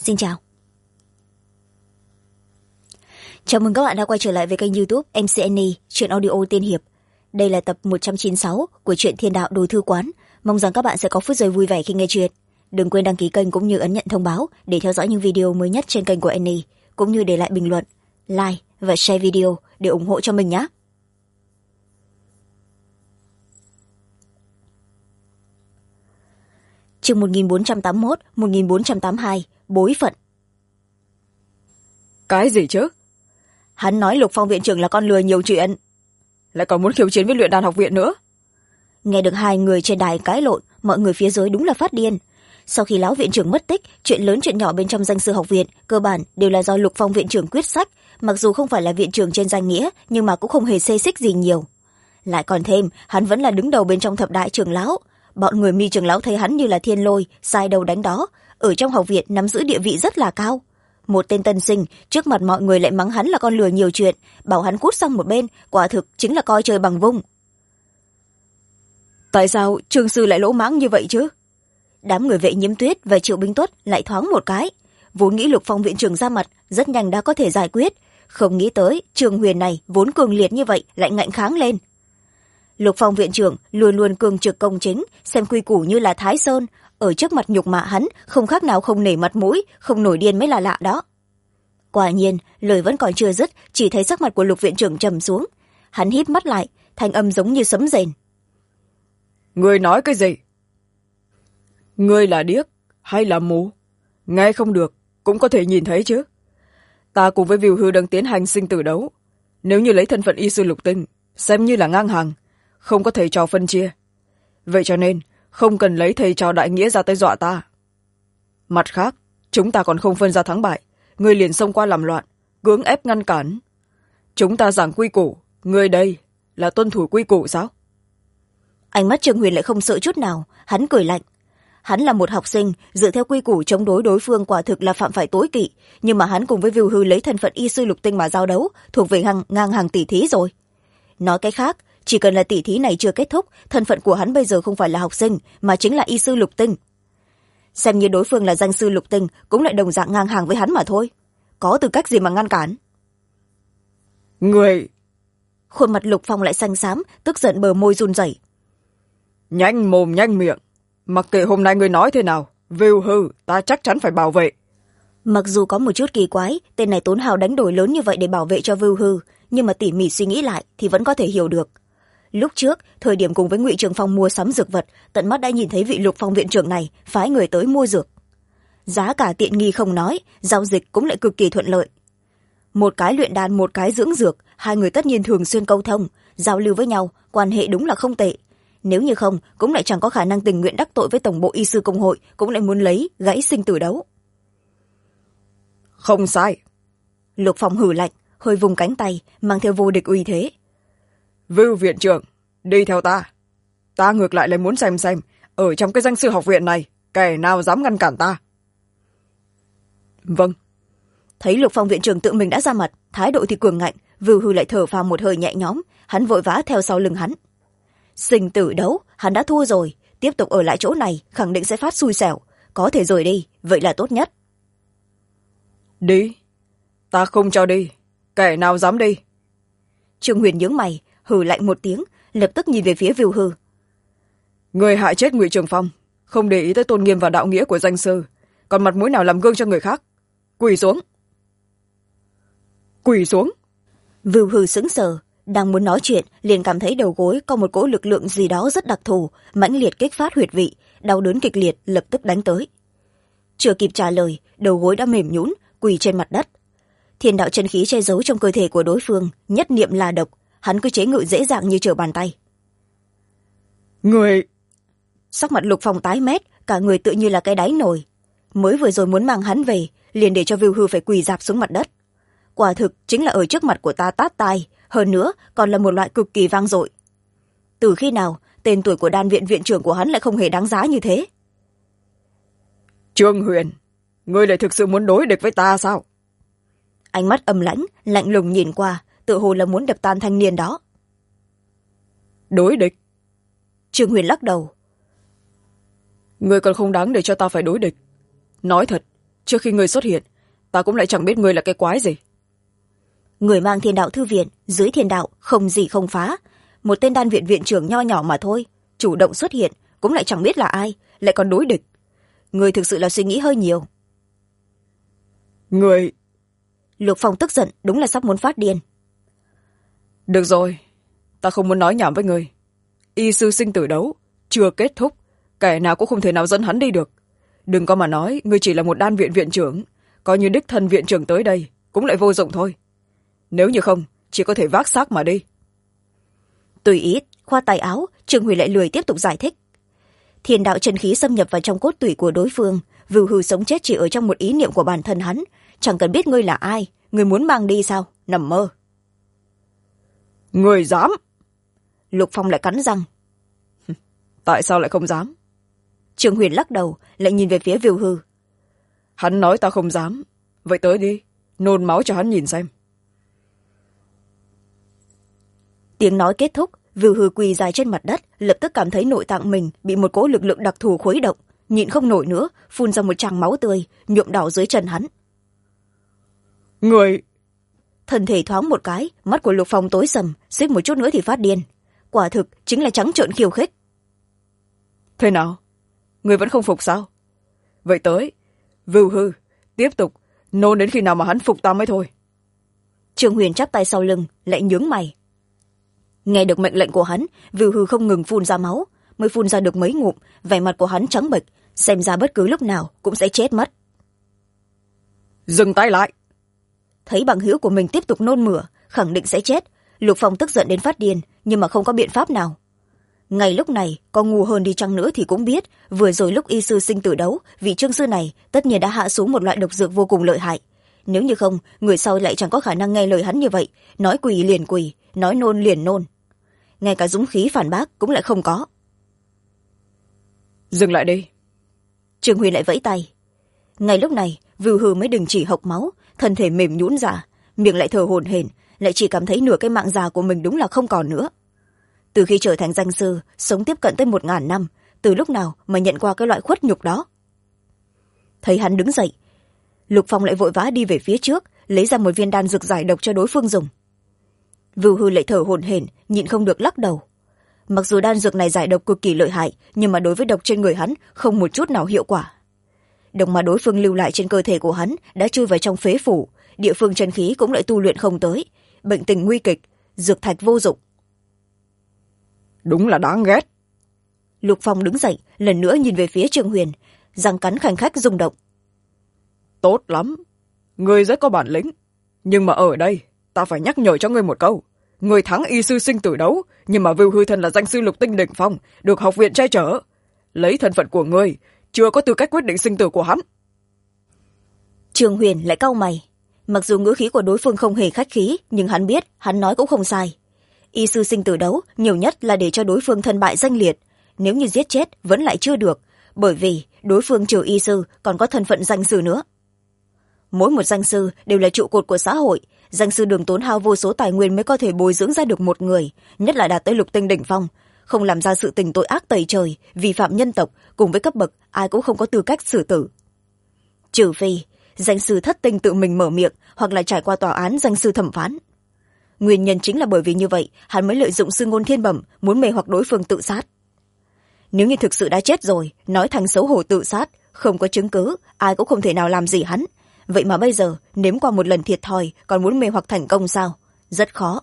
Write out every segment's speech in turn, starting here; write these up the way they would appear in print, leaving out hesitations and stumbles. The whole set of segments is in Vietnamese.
Xin chào. Chào mừng các bạn đã quay trở lại với kênh YouTube MC Annie, truyện audio tiên hiệp. Đây là tập 196 của truyện Thiên Đạo Đồ Thư Quán. Mong rằng các bạn sẽ có phút giây vui vẻ khi nghe truyện. Đừng quên đăng ký kênh cũng như ấn nhận thông báo để theo dõi những video mới nhất trên kênh của Annie, cũng như để lại bình luận, like và share video để ủng hộ cho mình nhé. Chương 1481, 1482, bối phận. Cái gì chứ? Hắn nói Lục Phong viện trưởng là con lừa nhiều chuyện, lại còn muốn khiêu chiến với luyện đan học viện nữa. Nghe được hai người trên đài cãi lộn, mọi người phía dưới đúng là phát điên. Sau khi lão viện trưởng mất tích, chuyện lớn chuyện nhỏ bên trong danh sư học viện cơ bản đều là do Lục Phong viện trưởng quyết sách. Mặc dù không phải là viện trưởng trên danh nghĩa, nhưng mà cũng không hề xê xích gì nhiều. Lại còn thêm, hắn vẫn là đứng đầu bên trong thập đại trưởng lão. Bọn người Mi trưởng lão thấy hắn như là thiên lôi, sai đầu đánh đó, ở trong học viện nắm giữ địa vị rất là cao. Một tên tân sinh trước mặt mọi người lại mắng hắn là con lừa nhiều chuyện, bảo hắn cút sang một bên, quả thực chính là coi trời bằng vung. Tại sao Trương sư lại lỗ mãng như vậy chứ? Đám người Vệ Nhiễm Tuyết và Triệu Bính Tuất lại thoáng một cái. Vốn nghĩ Lục Phong viện trưởng ra mặt rất nhanh đã có thể giải quyết, không nghĩ tới Trương Huyền này vốn cường liệt như vậy lại ngạnh kháng lên. Lục Phong viện trưởng luôn luôn cường trực công chính, xem quy củ như là Thái Sơn, ở trước mặt nhục mạ hắn không khác nào không nể mặt mũi, không nổi điên mới là lạ đó. Quả nhiên lời vẫn còn chưa dứt, chỉ thấy sắc mặt của Lục viện trưởng trầm xuống. Hắn híp mắt lại, thanh âm giống như sấm rền. Ngươi nói cái gì? Ngươi là điếc hay là mù? Nghe không được cũng có thể nhìn thấy chứ. Ta cùng với Viu Hư đang tiến hành sinh tử đấu, nếu như lấy thân phận y sư lục tinh xem như là ngang hàng, không có thầy trò phân chia. Vậy cho nên không cần lấy thầy trò đại nghĩa ra tới dọa ta. Mặt khác, chúng ta còn không phân ra thắng bại, ngươi liền xông qua làm loạn, cưỡng ép ngăn cản. Chúng ta giảng quy củ, ngươi đây là tuân thủ quy củ sao? Ánh mắt Trương Huyền lại không sợ chút nào, hắn cười lạnh. Hắn là một học sinh, dựa theo quy củ chống đối đối phương quả thực là phạm phải tối kỵ, nhưng mà hắn cùng với Viu Hư lấy thân phận y sư lục tinh mà giao đấu, thuộc về ngang hàng tỷ thí rồi. Nói cái khác, chỉ cần là tỷ thí này chưa kết thúc, thân phận của hắn bây giờ không phải là học sinh, mà chính là y sư lục tinh. Xem như đối phương là danh sư lục tinh, cũng lại đồng dạng ngang hàng với hắn mà thôi. Có tư cách gì mà ngăn cản? Người... Khuôn mặt Lục Phong lại xanh xám, tức giận bờ môi run rẩy. Nhanh mồm nhanh miệng, mặc kệ hôm nay ngươi nói thế nào, Viu Hư ta chắc chắn phải bảo vệ. Mặc dù có một chút kỳ quái, tên này tốn hào đánh đổi lớn như vậy để bảo vệ cho Viu Hư, nhưng mà tỉ mỉ suy nghĩ lại thì vẫn có thể hiểu được. Lúc trước, thời điểm cùng với Ngụy Trường Phong mua sắm dược vật, tận mắt đã nhìn thấy vị Lục Phong viện trưởng này phái người tới mua dược. Giá cả tiện nghi không nói, giao dịch cũng lại cực kỳ thuận lợi. Một cái luyện đan, một cái dưỡng dược, hai người tất nhiên thường xuyên câu thông, giao lưu với nhau, quan hệ đúng là không tệ. Nếu như không, cũng lại chẳng có khả năng tình nguyện đắc tội với tổng bộ y sư công hội, cũng lại muốn lấy gãy sinh tử đấu. Không sai. Lục Phong hử lạnh, hơi vùng cánh tay, mang theo vô địch uy thế. Viu viện trưởng, đi theo ta. Ta ngược lại là muốn xem, ở trong cái danh sư học viện này, kẻ nào dám ngăn cản ta. Vâng. Thấy Lục Phong viện trưởng tự mình đã ra mặt, thái độ thì cường ngạnh, Viu Hư lại thở phào một hơi nhẹ nhõm, hắn vội vã theo sau lưng hắn. Sinh tử đấu, hắn đã thua rồi, tiếp tục ở lại chỗ này khẳng định sẽ phát xui xẻo, có thể rời đi, vậy là tốt nhất. Đi, ta không cho đi, kẻ nào dám đi. Trương Huyền nhướng mày, hừ lạnh một tiếng, lập tức nhìn về phía Viu Hư. Người hại chết Ngụy Trường Phong, không để ý tới tôn nghiêm và đạo nghĩa của danh sư, còn mặt mũi nào làm gương cho người khác. Quỳ xuống. Quỳ xuống. Viu Hư sững sờ, đang muốn nói chuyện liền cảm thấy đầu gối có một cỗ lực lượng gì đó rất đặc thù, mãnh liệt kích phát huyệt vị, đau đớn kịch liệt lập tức đánh tới. Chưa kịp trả lời, đầu gối đã mềm nhũn, quỳ trên mặt đất. Thiên đạo chân khí che giấu trong cơ thể của đối phương, nhất niệm là độc, hắn cứ chế ngự dễ dàng như trở bàn tay. Người... Sắc mặt Lục Phong tái mét, cả người tựa như là cái đáy nồi. Mới vừa rồi muốn mang hắn về, liền để cho Viu Hư phải quỳ rạp xuống mặt đất. Quả thực chính là ở trước mặt của ta tát tai, hơn nữa còn là một loại cực kỳ vang dội. Từ khi nào tên tuổi của đan viện viện trưởng của hắn lại không hề đáng giá như thế? Trương Huyền, ngươi lại thực sự muốn đối địch với ta sao? Ánh mắt âm lãnh, lạnh lùng nhìn qua, tự hồ là muốn đập tan thanh niên đó. Đối địch? Trương Huyền lắc đầu. Ngươi còn không đáng để cho ta phải đối địch. Nói thật, trước khi ngươi xuất hiện ta cũng lại chẳng biết ngươi là cái quái gì. Người mang thiên đạo thư viện, dưới thiên đạo không gì không phá, một tên đan viện viện trưởng nho nhỏ mà thôi, chủ động xuất hiện cũng lại chẳng biết là ai, lại còn đối địch. Người thực sự là suy nghĩ hơi nhiều. Người... Lục Phong tức giận đúng là sắp muốn phát điên. Được rồi, ta không muốn nói nhảm với người. Y sư sinh tử đấu chưa kết thúc, kẻ nào cũng không thể nào dẫn hắn đi được. Đừng có mà nói ngươi chỉ là một đan viện viện trưởng, coi như đích thân viện trưởng tới đây cũng lại vô dụng thôi. Nếu như không, chỉ có thể vác xác mà đi. Tùy ý khoa tay áo, Trương Huyền lại lười tiếp tục giải thích. Thiên đạo chân khí xâm nhập vào trong cốt tủy của đối phương, vưu hư sống chết chỉ ở trong một ý niệm của bản thân hắn, chẳng cần biết ngươi là ai, ngươi muốn mang đi sao? Nằm mơ. Người dám? Lục Phong lại cắn răng. Tại sao lại không dám? Trương Huyền lắc đầu, lại nhìn về phía vưu hư. Hắn nói ta không dám, vậy tới đi, nôn máu cho hắn nhìn xem. Tiếng nói kết thúc, vưu hư quỳ dài trên mặt đất, lập tức cảm thấy nội tạng mình bị một cỗ lực lượng đặc thù khuấy động, nhịn không nổi nữa, phun ra một tràng máu tươi, nhuộm đỏ dưới chân hắn. Người... Thân thể thoáng một cái, mắt của Lục Phong tối sầm, suýt một chút nữa thì phát điên. Quả thực chính là trắng trợn khiêu khích. Thế nào? Người vẫn không phục sao? Vậy tới, vưu hư, tiếp tục, nôn đến khi nào mà hắn phục ta mới thôi. Trương Huyền chắp tay sau lưng, lại nhướng mày. Nghe được mệnh lệnh của hắn, vưu hư không ngừng phun ra máu, mới phun ra được mấy ngụm, vẻ mặt của hắn trắng bệch, xem ra bất cứ lúc nào cũng sẽ chết mất. Dừng tay lại. Thấy bằng hữu của mình tiếp tục nôn mửa, khẳng định sẽ chết, Lục Phong tức giận đến phát điên, nhưng mà không có biện pháp nào. Ngay lúc này, có ngu hơn đi chăng nữa thì cũng biết, vừa rồi lúc y sư sinh tử đấu, vị Trương sư này tất nhiên đã hạ xuống một loại độc dược vô cùng lợi hại. Nếu như không, người sau lại chẳng có khả năng nghe lời hắn như vậy, nói quỳ liền quỳ, nói nôn liền nôn. Ngay cả dũng khí phản bác cũng lại không có. Dừng lại đi. Trương Huy lại vẫy tay. Ngay lúc này, vưu hư mới đình chỉ hộc máu, thân thể mềm nhũn ra, miệng lại thở hổn hển, lại chỉ cảm thấy nửa cái mạng già của mình đúng là không còn nữa. Từ khi trở thành danh sư, sống tiếp cận tới 1000 năm, từ lúc nào mà nhận qua cái loại khuất nhục đó? Thấy hắn đứng dậy, Lục Phong lại vội vã đi về phía trước, lấy ra một viên đan dược giải độc cho đối phương dùng. Vưu hư lại thở hổn hển, nhịn không được lắc đầu. Mặc dù đan dược này giải độc cực kỳ lợi hại, nhưng mà đối với độc trên người hắn không một chút nào hiệu quả. Độc mà đối phương lưu lại trên cơ thể của hắn đã chui vào trong phế phủ, địa phương chân khí cũng lại tu luyện không tới, bệnh tình nguy kịch, dược thạch vô dụng. Đúng là đáng ghét. Lục Phong đứng dậy, lần nữa nhìn về phía Trương Huyền, răng cắn khanh khách rung động. Tốt lắm, ngươi rất có bản lĩnh, nhưng mà ở đây ta phải nhắc nhở cho ngươi một câu. Ngươi thắng y sư sinh tử đấu, nhưng mà Vưu Hư Thân là danh sư lục tinh đỉnh phong, được học viện che chở. Lấy thân phận của ngươi, chưa có tư cách quyết định sinh tử của hắn. Trương Huyền lại cau mày. Mặc dù ngữ khí của đối phương không hề khách khí, nhưng hắn biết hắn nói cũng không sai. Y sư sinh tử đấu nhiều nhất là để cho đối phương thân bại danh liệt, nếu như giết chết vẫn lại chưa được, bởi vì đối phương trừ y sư còn có thân phận danh sư nữa. Mỗi một danh sư đều là trụ cột của xã hội, danh sư đường tốn hao vô số tài nguyên mới có thể bồi dưỡng ra được một người, nhất là đạt tới lục tinh đỉnh phong, không làm ra sự tình tội ác tày trời, vi phạm nhân tộc, cùng với cấp bậc ai cũng không có tư cách xử tử. Trừ phi danh sư thất tinh tự mình mở miệng, hoặc là trải qua tòa án danh sư thẩm phán. Nguyên nhân chính là bởi vì như vậy, hắn mới lợi dụng sư ngôn thiên bẩm, muốn mê hoặc đối phương tự sát. Nếu như thực sự đã chết rồi, nói thành xấu hổ tự sát, không có chứng cứ, ai cũng không thể nào làm gì hắn. Vậy mà bây giờ, nếm qua một lần thiệt thòi, còn muốn mê hoặc thành công sao? Rất khó.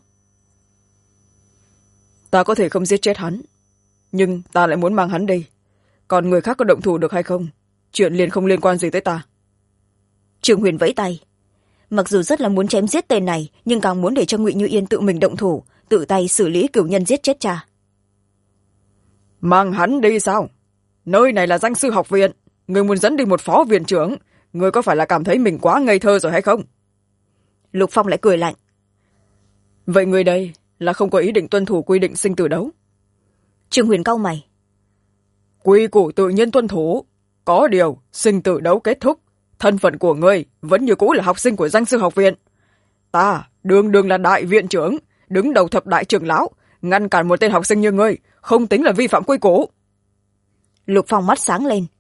Ta có thể không giết chết hắn, nhưng ta lại muốn mang hắn đi. Còn người khác có động thủ được hay không? Chuyện liền không liên quan gì tới ta. Trương Huyền vẫy tay. Mặc dù rất là muốn chém giết tên này, nhưng càng muốn để cho Ngụy Như Yên tự mình động thủ, tự tay xử lý cửu nhân giết chết cha. Mang hắn đi sao? Nơi này là danh sư học viện, người muốn dẫn đi một phó viện trưởng, người có phải là cảm thấy mình quá ngây thơ rồi hay không? Lục Phong lại cười lạnh. Vậy người đây là không có ý định tuân thủ quy định sinh tử đấu. Trương Huyền cau mày. Quy củ tự nhiên tuân thủ, có điều sinh tử đấu kết thúc, thân phận của ngươi vẫn như cũ là học sinh của danh sư học viện. Ta đường đường là đại viện trưởng, đứng đầu thập đại trưởng lão, ngăn cản một tên học sinh như ngươi không tính là vi phạm quy củ. Lục Phong mắt sáng lên.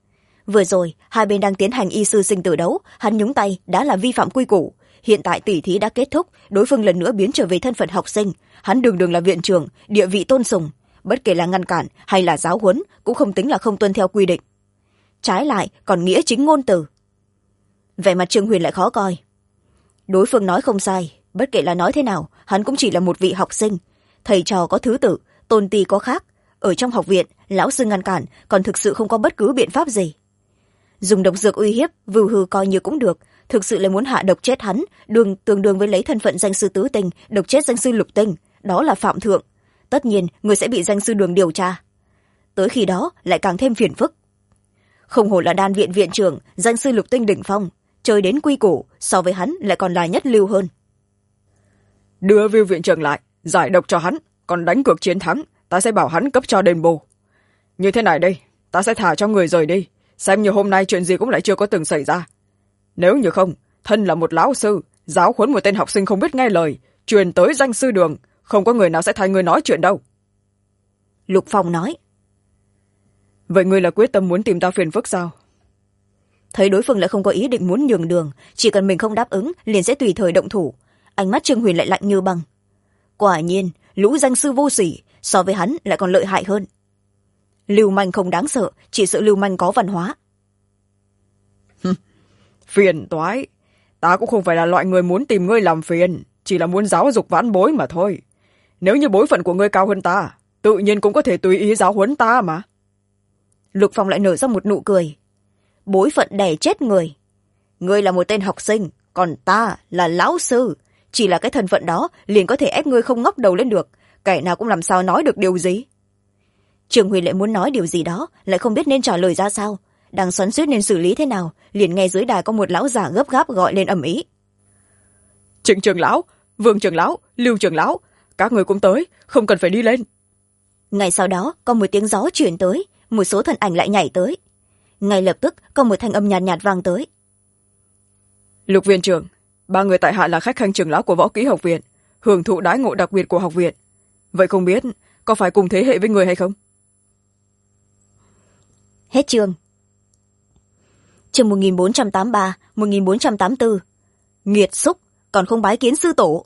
vừa rồi hai bên đang tiến hành y sư sinh tử đấu, hắn nhúng tay đã là vi phạm quy củ. Hiện tại tỉ thí đã kết thúc, đối phương lần nữa biến trở về thân phận học sinh, hắn đường đường là viện trưởng, địa vị tôn sùng, bất kể là ngăn cản hay là giáo huấn cũng không tính là không tuân theo quy định, trái lại còn nghĩa chính ngôn từ. Vẻ mặt Trương Huyền lại khó coi. Đối phương nói không sai, bất kể là nói thế nào hắn cũng chỉ là một vị học sinh, thầy trò có thứ tự, tôn ti có khác. Ở trong học viện lão sư ngăn cản còn thực sự không có bất cứ biện pháp gì. Dùng độc dược uy hiếp vưu hư coi như cũng được, thực sự là muốn hạ độc chết hắn, tương đương với lấy thân phận danh sư tứ tinh độc chết danh sư lục tinh, đó là phạm thượng. Tất nhiên người sẽ bị danh sư Đường điều tra, tới khi đó lại càng thêm phiền phức. Không hổ là đan viện viện trưởng, danh sư lục tinh đỉnh phong, chơi đến quy củ, so với hắn lại còn là nhất lưu hơn. Đưa Vưu viện trưởng lại, giải độc cho hắn, còn đánh cược chiến thắng ta sẽ bảo hắn cấp cho đền bù. Như thế này đây, ta sẽ thả cho người rời đi, xem như hôm nay chuyện gì cũng lại chưa có từng xảy ra. Nếu như không, thân là một lão sư, giáo huấn một tên học sinh không biết nghe lời, truyền tới danh sư Đường, không có người nào sẽ thay người nói chuyện đâu. Lục Phong nói. Vậy ngươi là quyết tâm muốn tìm ta phiền phức sao? Thấy đối phương lại không có ý định muốn nhường đường, chỉ cần mình không đáp ứng liền sẽ tùy thời động thủ. Ánh mắt Trương Huyền lại lạnh như băng. Quả nhiên lũ danh sư vô sỉ so với hắn lại còn lợi hại hơn. Lưu manh không đáng sợ, chỉ sợ lưu manh có văn hóa. Phiền toái, ta cũng không phải là loại người muốn tìm ngươi làm phiền, chỉ là muốn giáo dục vãn bối mà thôi. Nếu như bối phận của ngươi cao hơn ta, tự nhiên cũng có thể tùy ý giáo huấn ta mà. Lục Phong lại nở ra một nụ cười. Bối phận đè chết người. Ngươi là một tên học sinh, còn ta là lão sư, chỉ là cái thân phận đó liền có thể ép ngươi không ngóc đầu lên được, kẻ nào cũng làm sao nói được điều gì. Trường Huyền lại muốn nói điều gì đó, lại không biết nên trả lời ra sao, đang xoắn xuýt nên xử lý thế nào, liền nghe dưới đài có một lão giả gấp gáp gọi lên ầm ĩ. Trịnh trưởng lão, Vương trưởng lão, Lưu trưởng lão, các người cũng tới, không cần phải đi lên. Ngay sau đó có một tiếng gió chuyển tới, một số thân ảnh lại nhảy tới. Ngay lập tức có một thanh âm nhàn nhạt vang tới. Lục viện trưởng, ba người tại hạ là khách khanh trưởng lão của Võ Kỹ học viện, hưởng thụ đãi ngộ đặc biệt của học viện. Vậy không biết có phải cùng thế hệ với người hay không? Hết chương. Chương 1483, 1484. Nghiệt xúc, còn không bái kiến sư tổ.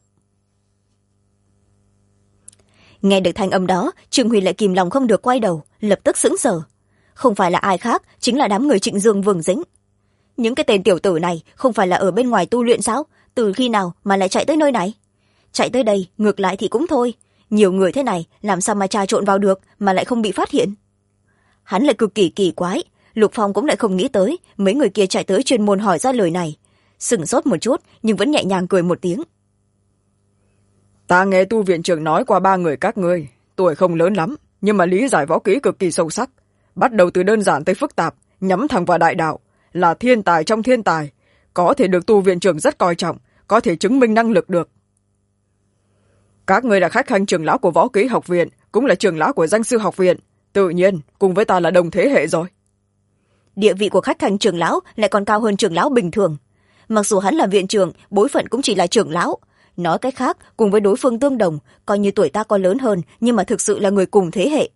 Nghe được thanh âm đó, Trương Huyền lại kìm lòng không được quay đầu, lập tức sững sờ. Không phải là ai khác, chính là đám người Trịnh Dương Vương Dĩnh. Những cái tên tiểu tử này không phải là ở bên ngoài tu luyện sao? Từ khi nào mà lại chạy tới nơi này? Chạy tới đây, ngược lại thì cũng thôi. Nhiều người thế này, làm sao mà trà trộn vào được mà lại không bị phát hiện? Hắn lại cực kỳ kỳ quái, Lục Phong cũng lại không nghĩ tới mấy người kia chạy tới chuyên môn hỏi ra lời này. Sửng sốt một chút, nhưng vẫn nhẹ nhàng cười một tiếng. Ta nghe tu viện trưởng nói qua ba người các ngươi, tuổi không lớn lắm, nhưng mà lý giải võ kỹ cực kỳ sâu sắc, bắt đầu từ đơn giản tới phức tạp, nhắm thẳng vào đại đạo, là thiên tài trong thiên tài, có thể được tu viện trưởng rất coi trọng, có thể chứng minh năng lực được. Các ngươi là khách khanh trưởng lão của Võ Kỹ học viện, cũng là trưởng lão của danh sư học viện, tự nhiên cùng với ta là đồng thế hệ rồi. Địa vị của khách khanh trưởng lão lại còn cao hơn trưởng lão bình thường. Mặc dù hắn là viện trưởng, bối phận cũng chỉ là trưởng lão. Nói cách khác, cùng với đối phương tương đồng, coi như tuổi ta có lớn hơn, nhưng mà thực sự là người cùng thế hệ.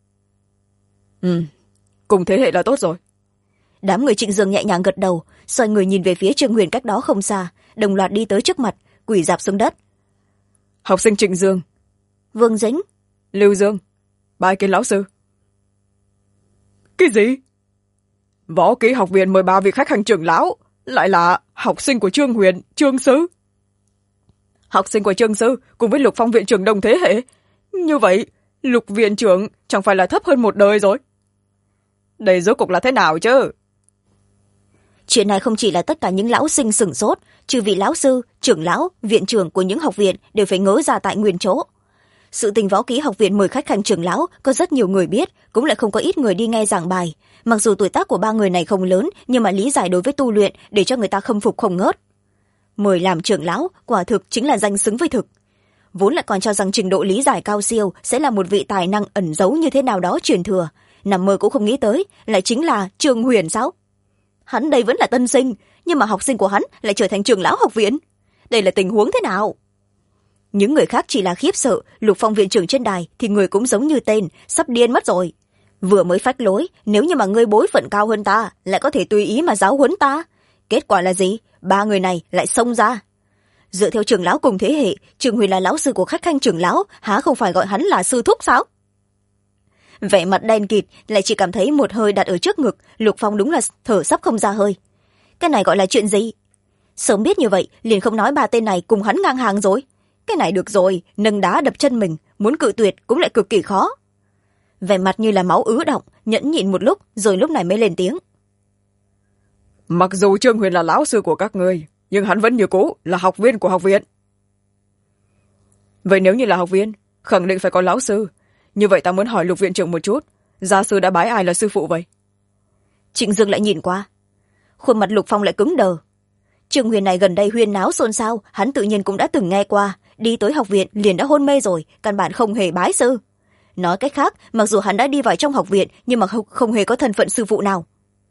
Cùng thế hệ là tốt rồi. Đám người Trịnh Dương nhẹ nhàng gật đầu, xoay người nhìn về phía Trương Huyền cách đó không xa, đồng loạt đi tới trước mặt, quỳ rạp xuống đất. Học sinh Trịnh Dương, Vương Dĩnh, Lưu Dương, bái kiến lão sư. Cái gì? Võ Kỹ học viện mời ba vị khách khanh trưởng lão, lại là học sinh của Trương Huyền, Trương sư. Học sinh của Trương sư cùng với Lục Phong viện trưởng đồng thế hệ. Như vậy, Lục viện trưởng chẳng phải là thấp hơn một đời rồi? Đây rốt cuộc là thế nào chứ? Chuyện này không chỉ là tất cả những lão sinh sửng sốt, trừ vị lão sư, trưởng lão, viện trưởng của những học viện đều phải ngớ ra tại nguyên chỗ. Sự tình Võ Kỹ học viện mời khách khanh trưởng lão có rất nhiều người biết, cũng lại không có ít người đi nghe giảng bài. Mặc dù tuổi tác của ba người này không lớn, nhưng mà lý giải đối với tu luyện để cho người ta khâm phục không ngớt. Mời làm trưởng lão quả thực chính là danh xứng với thực. Vốn lại còn cho rằng trình độ lý giải cao siêu sẽ là một vị tài năng ẩn giấu như thế nào đó truyền thừa, nằm mơ cũng không nghĩ tới lại chính là Trương Huyền sao? Hắn đây vẫn là tân sinh, nhưng mà học sinh của hắn lại trở thành trưởng lão học viện. Đây là tình huống thế nào? Những người khác chỉ là khiếp sợ, Lục Phong viện trưởng trên đài thì người cũng giống như tên, sắp điên mất rồi. vừa mới phách lối, nếu như mà ngươi bối phận cao hơn ta lại có thể tùy ý mà giáo huấn ta. Kết quả là gì? ba người này lại xông ra. Dựa theo trưởng lão cùng thế hệ, Trương Huyền là lão sư của khách khanh trưởng lão, há không phải gọi hắn là sư thúc sao? Vẻ mặt đen kịt, lại chỉ cảm thấy một hơi đặt ở trước ngực. Lục Phong đúng là thở sắp không ra hơi. Cái này gọi là chuyện gì? Sớm biết như vậy liền không nói ba tên này cùng hắn ngang hàng rồi. Cái này được rồi, nâng đá đập chân mình, muốn cự tuyệt cũng lại cực kỳ khó. Vẻ mặt như là máu ứ động, nhẫn nhịn một lúc rồi lúc này mới lên tiếng. Mặc dù Trương Huyền là lão sư của các ngươi, nhưng hắn vẫn như cũ là học viên của học viện. Vậy nếu như là học viên, khẳng định phải có lão sư. Như vậy ta muốn hỏi Lục viện trưởng một chút, gia sư đã bái ai là sư phụ vậy? Trịnh Dương lại nhìn qua, khuôn mặt Lục Phong lại cứng đờ. Trương Huyền này gần đây huyên náo xôn xao, hắn tự nhiên cũng đã từng nghe qua. Đi tới học viện liền đã hôn mê rồi, căn bản không hề bái sư. Nói cách khác, mặc dù hắn đã đi vào trong học viện, nhưng mà không hề có thân phận sư phụ nào.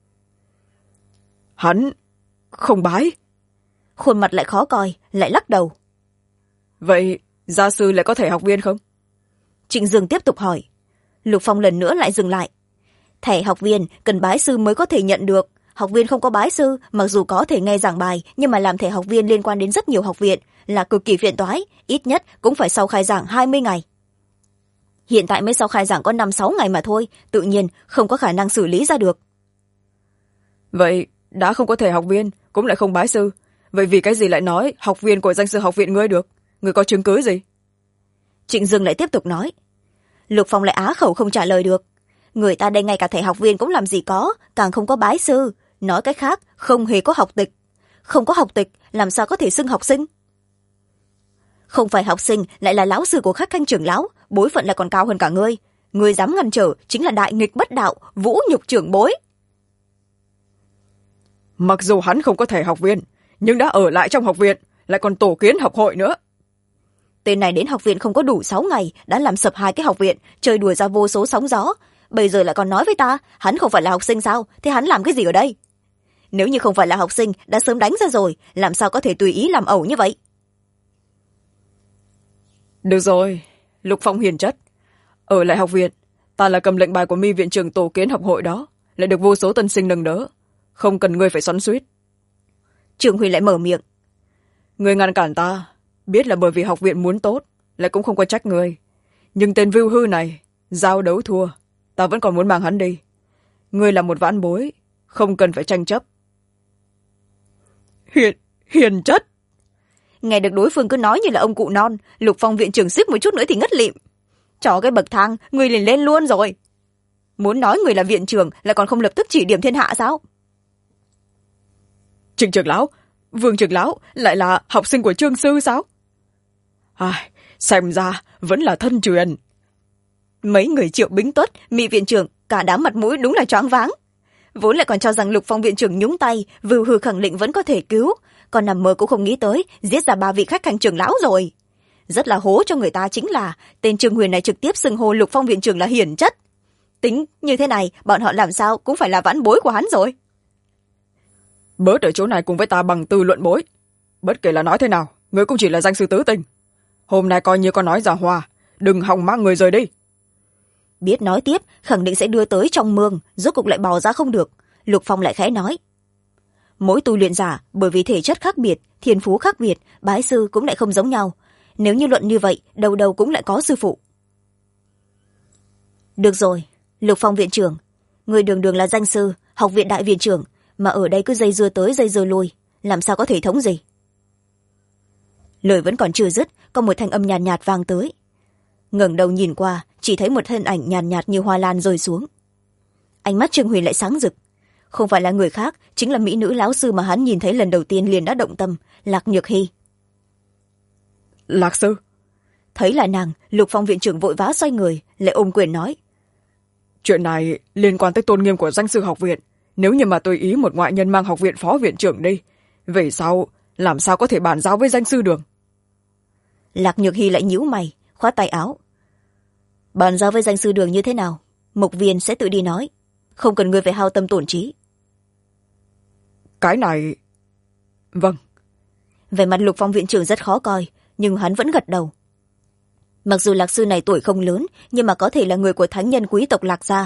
Hắn không bái? Khuôn mặt lại khó coi, lại lắc đầu. Vậy gia sư lại có thể học viên không? Trịnh Dương tiếp tục hỏi. Lục Phong lần nữa lại dừng lại. Thẻ học viên cần bái sư mới có thể nhận được. Học viên không có bái sư, mặc dù có thể nghe giảng bài, nhưng mà làm thẻ học viên liên quan đến rất nhiều học viện, là cực kỳ phiền toái, ít nhất cũng phải sau khai giảng 20 ngày. Hiện tại mới sau khai giảng có 5-6 ngày mà thôi, tự nhiên không có khả năng xử lý ra được. Vậy đã không có thể học viên, cũng lại không bái sư. Vậy vì cái gì lại nói học viên của danh sư học viện ngươi được? Ngươi có chứng cứ gì? Trịnh Dương lại tiếp tục nói. Lục Phong lại á khẩu không trả lời được. Người ta đây ngay cả thẻ học viên cũng làm gì có, càng không có bái sư. Nói cách khác, không hề có học tịch. Không có học tịch, làm sao có thể xưng học sinh? Không phải học sinh, lại là lão sư của khách khanh trưởng lão, bối phận lại còn cao hơn cả ngươi. Ngươi dám ngăn trở, chính là đại nghịch bất đạo, vũ nhục trưởng bối. Mặc dù hắn không có thể học viên, nhưng đã ở lại trong học viện, lại còn tổ kiến học hội nữa. Tên này đến học viện không có đủ 6 ngày, đã làm sập 2 cái học viện, chơi đùa ra vô số sóng gió. Bây giờ lại còn nói với ta, hắn không phải là học sinh sao? Thế hắn làm cái gì ở đây? Nếu như không phải là học sinh, đã sớm đánh ra rồi, làm sao có thể tùy ý làm ẩu như vậy? Được rồi, Lục Phong hiền chất. Ở lại học viện, ta là cầm lệnh bài của Mi viện trưởng tổ kiến học hội đó, lại được vô số tân sinh nâng đỡ. Không cần ngươi phải xoắn xuýt. Trường Huy lại mở miệng. Ngươi ngăn cản ta, biết là bởi vì học viện muốn tốt, lại cũng không có trách ngươi. Nhưng tên Vưu Hư này, giao đấu thua, ta vẫn còn muốn mang hắn đi. Ngươi là một vãn bối, không cần phải tranh chấp. Hiền chất. Nghe được đối phương cứ nói như là ông cụ non, Lục Phong viện trưởng xích một chút nữa thì ngất lịm. Cho cái bậc thang, người liền lên luôn rồi. Muốn nói người là viện trưởng lại còn không lập tức chỉ điểm thiên hạ sao? Trịnh trưởng lão, Vương trưởng lão lại là học sinh của Trương sư sao? Xem ra vẫn là thân truyền. Mấy người Triệu Bính Tuất, Mi viện trưởng, cả đám mặt mũi đúng là choáng váng. Vốn lại còn cho rằng Lục Phong viện trưởng nhúng tay, Vưu Hư khẳng định vẫn có thể cứu, còn nằm mơ cũng không nghĩ tới giết ra 3 vị khách khanh trưởng lão rồi. Rất là hố cho người ta chính là tên Trương Huyền này trực tiếp xưng hô Lục Phong viện trưởng là hiển chất. Tính như thế này, bọn họ làm sao cũng phải là vãn bối của hắn rồi. Bớt ở chỗ này cùng với ta bằng tư luận bối. Bất kể là nói thế nào, ngươi cũng chỉ là danh sư tứ tình. Hôm nay coi như con nói giả hòa, đừng hòng mang người rời đi. Biết nói tiếp, khẳng định sẽ đưa tới trong mương, rốt cục lại bò ra không được. Lục Phong lại khẽ nói. Mỗi tu luyện giả, bởi vì thể chất khác biệt, thiên phú khác biệt, bái sư cũng lại không giống nhau. Nếu như luận như vậy, đầu đầu cũng lại có sư phụ. Được rồi, Lục Phong viện trưởng, người đường đường là danh sư, học viện đại viện trưởng, mà ở đây cứ dây dưa tới dây dưa lui, làm sao có thể thống gì? Lời vẫn còn chưa dứt, có một thanh âm nhàn nhạt vang tới. Ngẩng đầu nhìn qua, chỉ thấy một thân ảnh nhàn nhạt như hoa lan rơi xuống. Ánh mắt Trương Huyền lại sáng rực. Không phải là người khác, chính là mỹ nữ lão sư mà hắn nhìn thấy lần đầu tiên liền đã động tâm, Lạc Nhược Hy. Lạc sư? Thấy là nàng, Lục Phong viện trưởng vội vã xoay người, lại ôm quyền nói. Chuyện này liên quan tới tôn nghiêm của danh sư học viện. Nếu như mà tùy ý một ngoại nhân mang học viện phó viện trưởng đi, về sau làm sao có thể bàn giao với danh sư được? Lạc Nhược Hy lại nhíu mày, khoát tay áo. Bàn giao với danh sư Đường như thế nào, Mục Viên sẽ tự đi nói, không cần người phải hao tâm tổn trí. Cái này... Vâng. Về mặt Lục Phong viện trưởng rất khó coi, nhưng hắn vẫn gật đầu. Mặc dù Lạc sư này tuổi không lớn, nhưng mà có thể là người của thánh nhân quý tộc Lạc gia.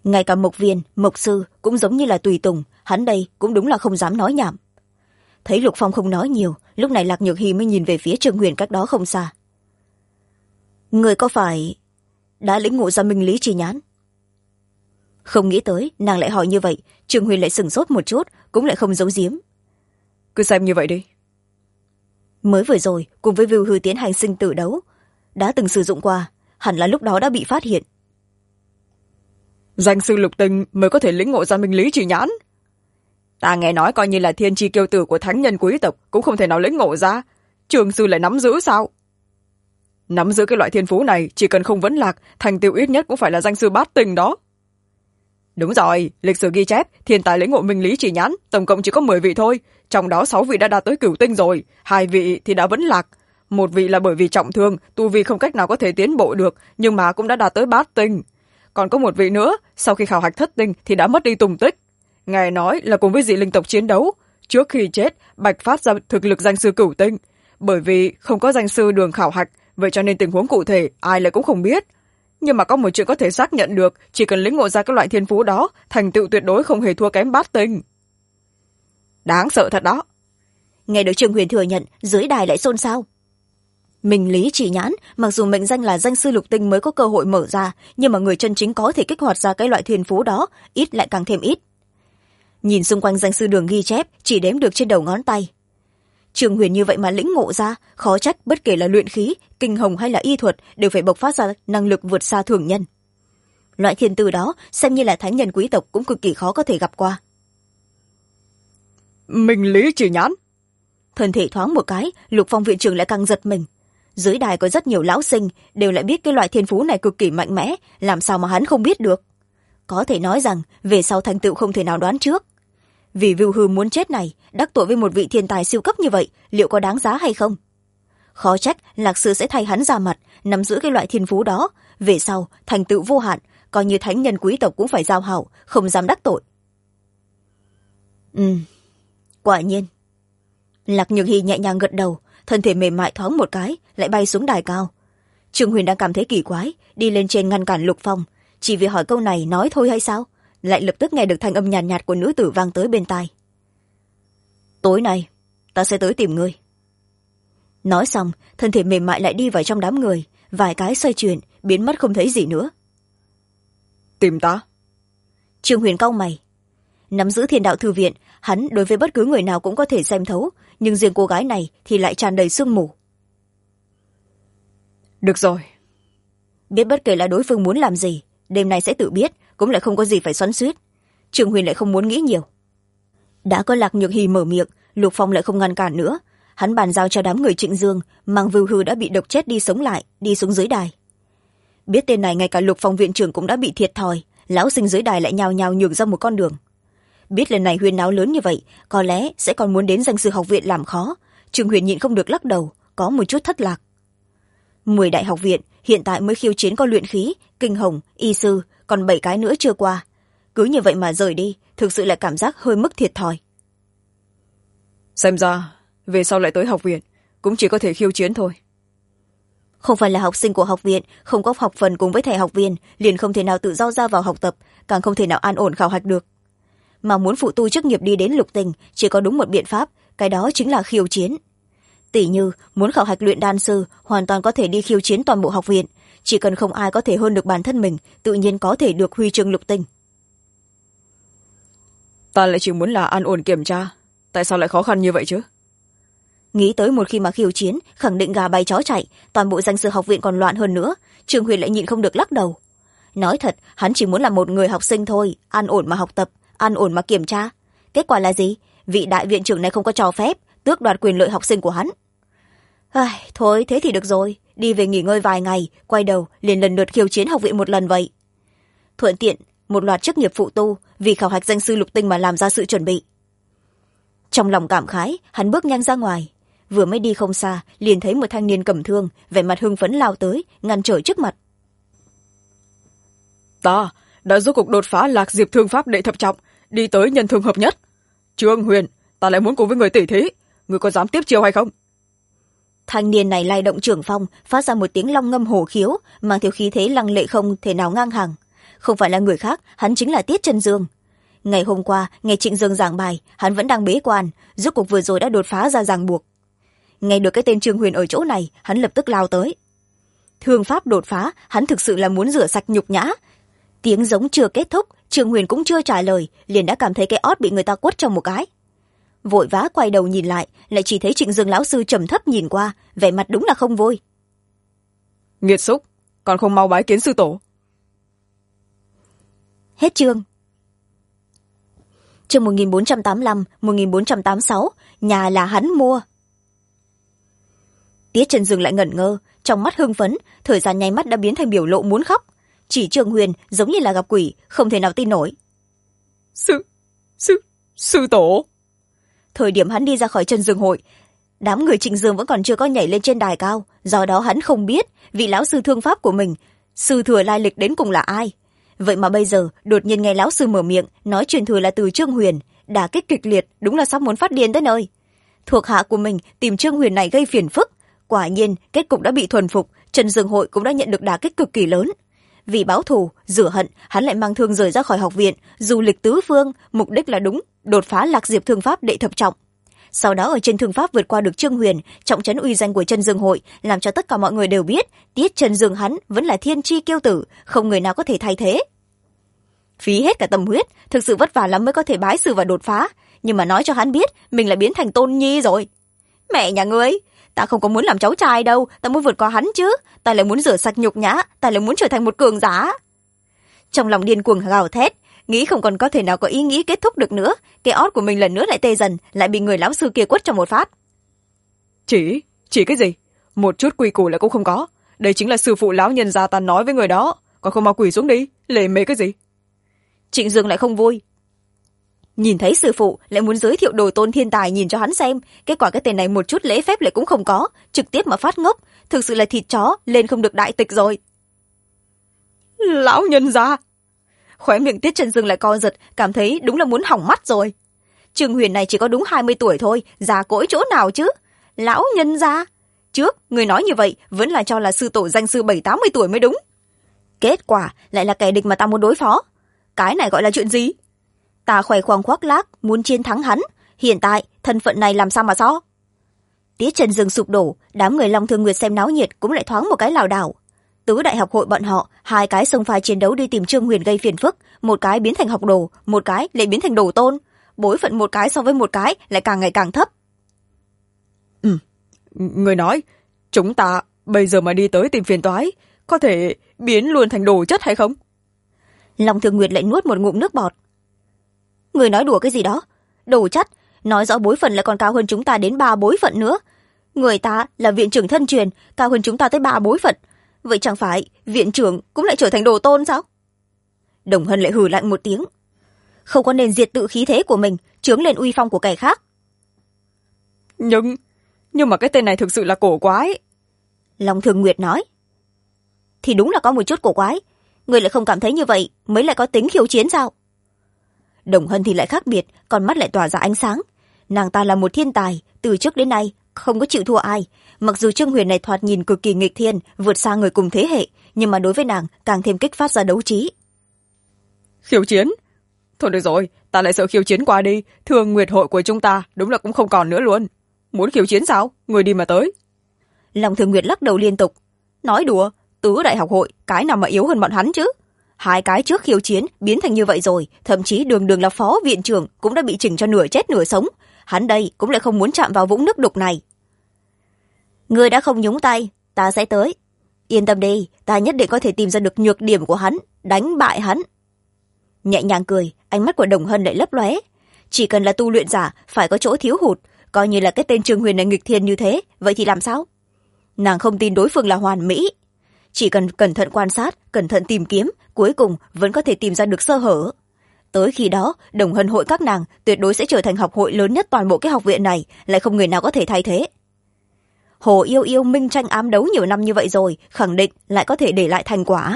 ngay cả mộc viên mộc sư cũng giống như là tùy tùng, hắn đây cũng đúng là không dám nói nhảm. Thấy Lục Phong không nói nhiều, lúc này Lạc Nhược Hy mới nhìn về phía Trương Huyền cách đó không xa. Người có phải đã lĩnh ngộ ra minh lý chi nhãn? Không nghĩ tới nàng lại hỏi như vậy, Trương Huyền lại sửng sốt một chút, cũng lại không giấu giếm. Cứ xem như vậy đi. Mới vừa rồi cùng với Vưu Hư tiến hành sinh tử đấu, đã từng sử dụng qua, hẳn là lúc đó đã bị phát hiện. Danh sư Lục Tinh mới có thể lĩnh ngộ ra minh lý chỉ nhãn. Ta nghe nói coi như là thiên chi kiêu tử của thánh nhân quý tộc cũng không thể nào lĩnh ngộ ra, trường sư lại nắm giữ sao? Nắm giữ cái loại thiên phú này, chỉ cần không vấn lạc, thành tựu ít nhất cũng phải là danh sư bát tinh đó. Đúng rồi, lịch sử ghi chép thiên tài lĩnh ngộ minh lý chỉ nhãn tổng cộng chỉ có 10 vị thôi, trong đó 6 vị đã đạt tới cửu tinh rồi, 2 vị thì đã vấn lạc, một vị là bởi vì trọng thương, tu vi không cách nào có thể tiến bộ được, nhưng mà cũng đã đạt tới bát tinh. Còn có một vị nữa, sau khi khảo hạch thất tinh thì đã mất đi tung tích. Nghe nói là cùng với dị linh tộc chiến đấu, trước khi chết bạch phát ra thực lực danh sư cửu tinh, bởi vì không có danh sư đường khảo hạch, vậy cho nên tình huống cụ thể ai lại cũng không biết. Nhưng mà có một chuyện có thể xác nhận được, chỉ cần lĩnh ngộ ra các loại thiên phú đó, thành tựu tuyệt đối không hề thua kém bát tinh. Đáng sợ thật đó. Nghe được Trương Huyền thừa nhận, dưới đài lại xôn xao. Minh lý chỉ nhãn, mặc dù mệnh danh là danh sư lục tinh mới có cơ hội mở ra, nhưng mà người chân chính có thể kích hoạt ra cái loại thiên phú đó, ít lại càng thêm ít. Nhìn xung quanh danh sư đường ghi chép, chỉ đếm được trên đầu ngón tay. Trương Huyền như vậy mà lĩnh ngộ ra, khó trách bất kể là luyện khí, kinh hồng hay là y thuật đều phải bộc phát ra năng lực vượt xa thường nhân. Loại thiên tư đó xem như là thánh nhân quý tộc cũng cực kỳ khó có thể gặp qua. Minh lý chỉ nhãn. Thân thể thoáng một cái, Lục Phong viện trưởng lại càng giật mình. Dưới đài có rất nhiều lão sinh đều lại biết cái loại thiên phú này cực kỳ mạnh mẽ, làm sao mà hắn không biết được. Có thể nói rằng về sau thành tựu không thể nào đoán trước. Vì Vưu Hư muốn chết này, đắc tội với một vị thiên tài siêu cấp như vậy, liệu có đáng giá hay không? Khó trách Lạc sư sẽ thay hắn ra mặt, nắm giữ cái loại thiên phú đó, về sau thành tựu vô hạn, coi như thánh nhân quý tộc cũng phải giao hảo, không dám đắc tội. Quả nhiên. Lạc Nhược Hy nhẹ nhàng gật đầu, thân thể mềm mại thoáng một cái lại bay xuống đài cao. Trương Huyền đang cảm thấy kỳ quái, đi lên trên ngăn cản Lục Phong, chỉ vì hỏi câu này nói thôi hay sao, lại lập tức nghe được thanh âm nhàn nhạt của nữ tử vang tới bên tai. Tối nay ta sẽ tới tìm ngươi. Nói xong, thân thể mềm mại lại đi vào trong đám người, vài cái xoay chuyển, biến mất không thấy gì nữa. Tìm ta? Trương Huyền cau mày. Nắm giữ Thiên Đạo Thư Viện, hắn đối với bất cứ người nào cũng có thể xem thấu, nhưng riêng cô gái này thì lại tràn đầy sương mù. Được rồi. Biết bất kể là đối phương muốn làm gì, đêm nay sẽ tự biết, cũng lại không có gì phải xoắn xuýt. Trương Huyền lại không muốn nghĩ nhiều. Đã có Lạc Nhược Hy mở miệng, Lục Phong lại không ngăn cản nữa. Hắn bàn giao cho đám người Trịnh Dương, mang Vưu Hư đã bị độc chết đi sống lại, đi xuống dưới đài. Biết tên này ngay cả Lục Phong viện trưởng cũng đã bị thiệt thòi, lão sinh dưới đài lại nhào nhào nhường ra một con đường. Biết lần này huyên náo lớn như vậy, có lẽ sẽ còn muốn đến danh sư học viện làm khó. Trương Huyền nhịn không được lắc đầu, có một chút thất lạc. 10 đại học viện hiện tại mới khiêu chiến có luyện khí, kinh hồng, y sư, còn 7 cái nữa chưa qua. Cứ như vậy mà rời đi, thực sự là cảm giác hơi mức thiệt thòi. Xem ra về sau lại tới học viện cũng chỉ có thể khiêu chiến thôi. Không phải là học sinh của học viện, không có học phần cùng với thầy học viên, liền không thể nào tự do ra vào học tập, càng không thể nào an ổn khảo hạch được. Mà muốn phụ tu chức nghiệp đi đến lục tình, chỉ có đúng một biện pháp, cái đó chính là khiêu chiến. Tỷ như muốn khảo hạch luyện đan sư, hoàn toàn có thể đi khiêu chiến toàn bộ học viện, chỉ cần không ai có thể hơn được bản thân mình, tự nhiên có thể được huy chương lục tinh. Ta lại chỉ muốn là an ổn kiểm tra, tại sao lại khó khăn như vậy chứ? Nghĩ tới một khi mà khiêu chiến, khẳng định gà bay chó chạy, toàn bộ danh sư học viện còn loạn hơn nữa, Trương Huyền lại nhịn không được lắc đầu. Nói thật, hắn chỉ muốn là một người học sinh thôi, an ổn mà học tập, an ổn mà kiểm tra. Kết quả là gì? Vị đại viện trưởng này không có cho phép, tước đoạt quyền lợi học sinh của hắn. Thôi thế thì được rồi, đi về nghỉ ngơi vài ngày, quay đầu liền lần lượt khiêu chiến học viện một lần vậy. Thuận tiện một loạt chức nghiệp phụ tu vì khảo hạch danh sư lục tinh mà làm ra sự chuẩn bị. Trong lòng cảm khái, hắn bước nhanh ra ngoài, vừa mới đi không xa liền thấy một thanh niên cầm thương, vẻ mặt hưng phấn lao tới, ngăn trở trước mặt. Ta đã rốt cuộc đột phá Lạc Diệp thương pháp đệ thập trọng, đi tới nhân thương hợp nhất. Trương Huyền, ta lại muốn cùng với người tỉ thí, người có dám tiếp chiêu hay không? Thanh niên này lay động trưởng phong, phát ra một tiếng long ngâm hổ khiếu, mang theo khí thế lăng lệ không thể nào ngang hàng. không phải là người khác, hắn chính là Tiết Chân Dương. Ngày hôm qua nghe Trịnh Dương giảng bài, hắn vẫn đang bế quan, rốt cuộc vừa rồi đã đột phá ra ràng buộc. Nghe được cái tên Trương Huyền ở chỗ này, hắn lập tức lao tới. Thương pháp đột phá, hắn thực sự là muốn rửa sạch nhục nhã. Tiếng giống chưa kết thúc, Trương Huyền cũng chưa trả lời, liền đã cảm thấy cái ót bị người ta quất trong một cái. Vội vã quay đầu nhìn lại, lại chỉ thấy Trịnh Dương lão sư trầm thấp nhìn qua, vẻ mặt đúng là không vui. Nghiệt xúc, còn không mau bái kiến sư tổ. Hết chương. Chương 1485, 1486, nhà là hắn mua. Tiết Chân Dương lại ngẩn ngơ, trong mắt hưng phấn, thời gian nháy mắt đã biến thành biểu lộ muốn khóc. Chỉ Trương Huyền giống như là gặp quỷ, không thể nào tin nổi. Sư tổ. Thời điểm hắn đi ra khỏi Chân Dương hội, đám người Trịnh Dương vẫn còn chưa có nhảy lên trên đài cao, do đó hắn không biết vị lão sư thương pháp của mình, sư thừa lai lịch đến cùng là ai. Vậy mà bây giờ đột nhiên nghe lão sư mở miệng nói truyền thừa là từ Trương Huyền, đả kích kịch liệt, đúng là sắp muốn phát điên tới nơi. Thuộc hạ của mình tìm Trương Huyền này gây phiền phức, quả nhiên kết cục đã bị thuần phục. Chân Dương hội cũng đã nhận được đả kích cực kỳ lớn. Vì báo thù rửa hận, hắn lại mang thương rời ra khỏi học viện, du lịch tứ phương, mục đích là đúng đột phá Lạc Diệp thương pháp đệ thập trọng. Sau đó ở trên thương pháp vượt qua được Trương Huyền, trọng trấn uy danh của Chân Dương hội, làm cho tất cả mọi người đều biết Tiết Chân Dương hắn vẫn là thiên chi kiêu tử, không người nào có thể thay thế. Phí hết cả tâm huyết, thực sự vất vả lắm mới có thể bái sư và đột phá, nhưng mà nói cho hắn biết mình là biến thành Tôn Nhi rồi. Mẹ nhà ngươi, ta không có muốn làm cháu trai đâu, ta muốn vượt qua hắn chứ, ta lại muốn rửa sạch nhục nhã, ta lại muốn trở thành một cường giả. Trong lòng điên cuồng gào thét, nghĩ không còn có thể nào có ý nghĩ kết thúc được nữa, cái ót của mình lần nữa lại tê dần, lại bị người lão sư kia quất trong một phát. Chỉ cái gì? Một chút quy củ lại cũng không có. Đây chính là sư phụ lão nhân gia ta nói với người đó, còn không mau quỳ xuống đi, lề mề cái gì? Trịnh Dương lại không vui. Nhìn thấy sư phụ lại muốn giới thiệu đồ tôn thiên tài nhìn cho hắn xem, kết quả cái tên này một chút lễ phép lại cũng không có, trực tiếp mà phát ngốc, thực sự là thịt chó lên không được đại tịch rồi. Lão nhân gia. Khóe miệng Tiết Chân Dương lại co giật, cảm thấy đúng là muốn hỏng mắt rồi. Trương Huyền này chỉ có đúng 20 tuổi thôi, già cỗi chỗ nào chứ? Lão nhân gia. Trước người nói như vậy vẫn là cho là sư tổ danh sư 7-80 tuổi mới đúng. Kết quả lại là kẻ địch mà ta muốn đối phó. Cái này gọi là chuyện gì? Ta khoe khoang khoác lác muốn chiến thắng hắn, hiện tại thân phận này làm sao mà so? Tiết Chân Dương sụp đổ, đám người Long Thương Nguyệt xem náo nhiệt cũng lại thoáng một cái lảo đảo. Tứ đại học hội bọn họ, hai cái xông pha chiến đấu đi tìm Trương Huyền gây phiền phức, một cái biến thành học đồ, một cái lại biến thành đồ tôn, bối phận một cái so với một cái lại càng ngày càng thấp. Người nói, chúng ta bây giờ mà đi tới tìm phiền toái, có thể biến luôn thành đồ chất hay không? Long Thương Nguyệt lại nuốt một ngụm nước bọt. Người nói đùa cái gì đó? Đồ chất, nói rõ bối phận lại còn cao hơn chúng ta đến 3 bối phận nữa. Người ta là viện trưởng thân truyền, cao hơn chúng ta tới 3 bối phận. Vậy chẳng phải viện trưởng cũng lại trở thành đồ tôn sao? Đồng Hân lại hừ lạnh một tiếng. Không có nên diệt tự khí thế của mình, chướng lên uy phong của kẻ khác. Nhưng mà cái tên này thực sự là cổ quái. Long Thường Nguyệt nói. Thì đúng là có một chút cổ quái. Người lại không cảm thấy như vậy mới lại có tính khiêu chiến sao? Đồng Hân thì lại khác biệt, con mắt lại tỏa ra ánh sáng. Nàng ta là một thiên tài, từ trước đến nay không có chịu thua ai. Mặc dù Trương Huyền này thoạt nhìn cực kỳ nghịch thiên, vượt xa người cùng thế hệ, nhưng mà đối với nàng càng thêm kích phát ra đấu trí. Khiêu chiến? Thôi được rồi, ta lại sợ khiêu chiến qua đi, Thương Nguyệt hội của chúng ta đúng là cũng không còn nữa luôn. Muốn khiêu chiến sao? Người đi mà tới. Long Thường Nguyệt lắc đầu liên tục. Nói đùa, tứ đại học hội, cái nào mà yếu hơn bọn hắn chứ? Hai cái trước khiêu chiến biến thành như vậy rồi, thậm chí đường đường là phó viện trưởng cũng đã bị chỉnh cho nửa chết nửa sống. Hắn đây cũng lại không muốn chạm vào vũng nước đục này. Ngươi đã không nhúng tay, ta sẽ tới. Yên tâm đi, ta nhất định có thể tìm ra được nhược điểm của hắn, đánh bại hắn. Nhẹ nhàng cười, ánh mắt của Đồng Hân lại lấp lóe. Chỉ cần là tu luyện giả, phải có chỗ thiếu hụt, coi như là cái tên Trương Huyền này nghịch thiên như thế, vậy thì làm sao? Nàng không tin đối phương là hoàn mỹ. Chỉ cần cẩn thận quan sát, cẩn thận tìm kiếm, cuối cùng vẫn có thể tìm ra được sơ hở. Tới khi đó, Đồng Hân hội các nàng tuyệt đối sẽ trở thành học hội lớn nhất toàn bộ cái học viện này, lại không người nào có thể thay thế. Hồ Yêu Yêu minh tranh ám đấu nhiều năm như vậy rồi, khẳng định lại có thể để lại thành quả.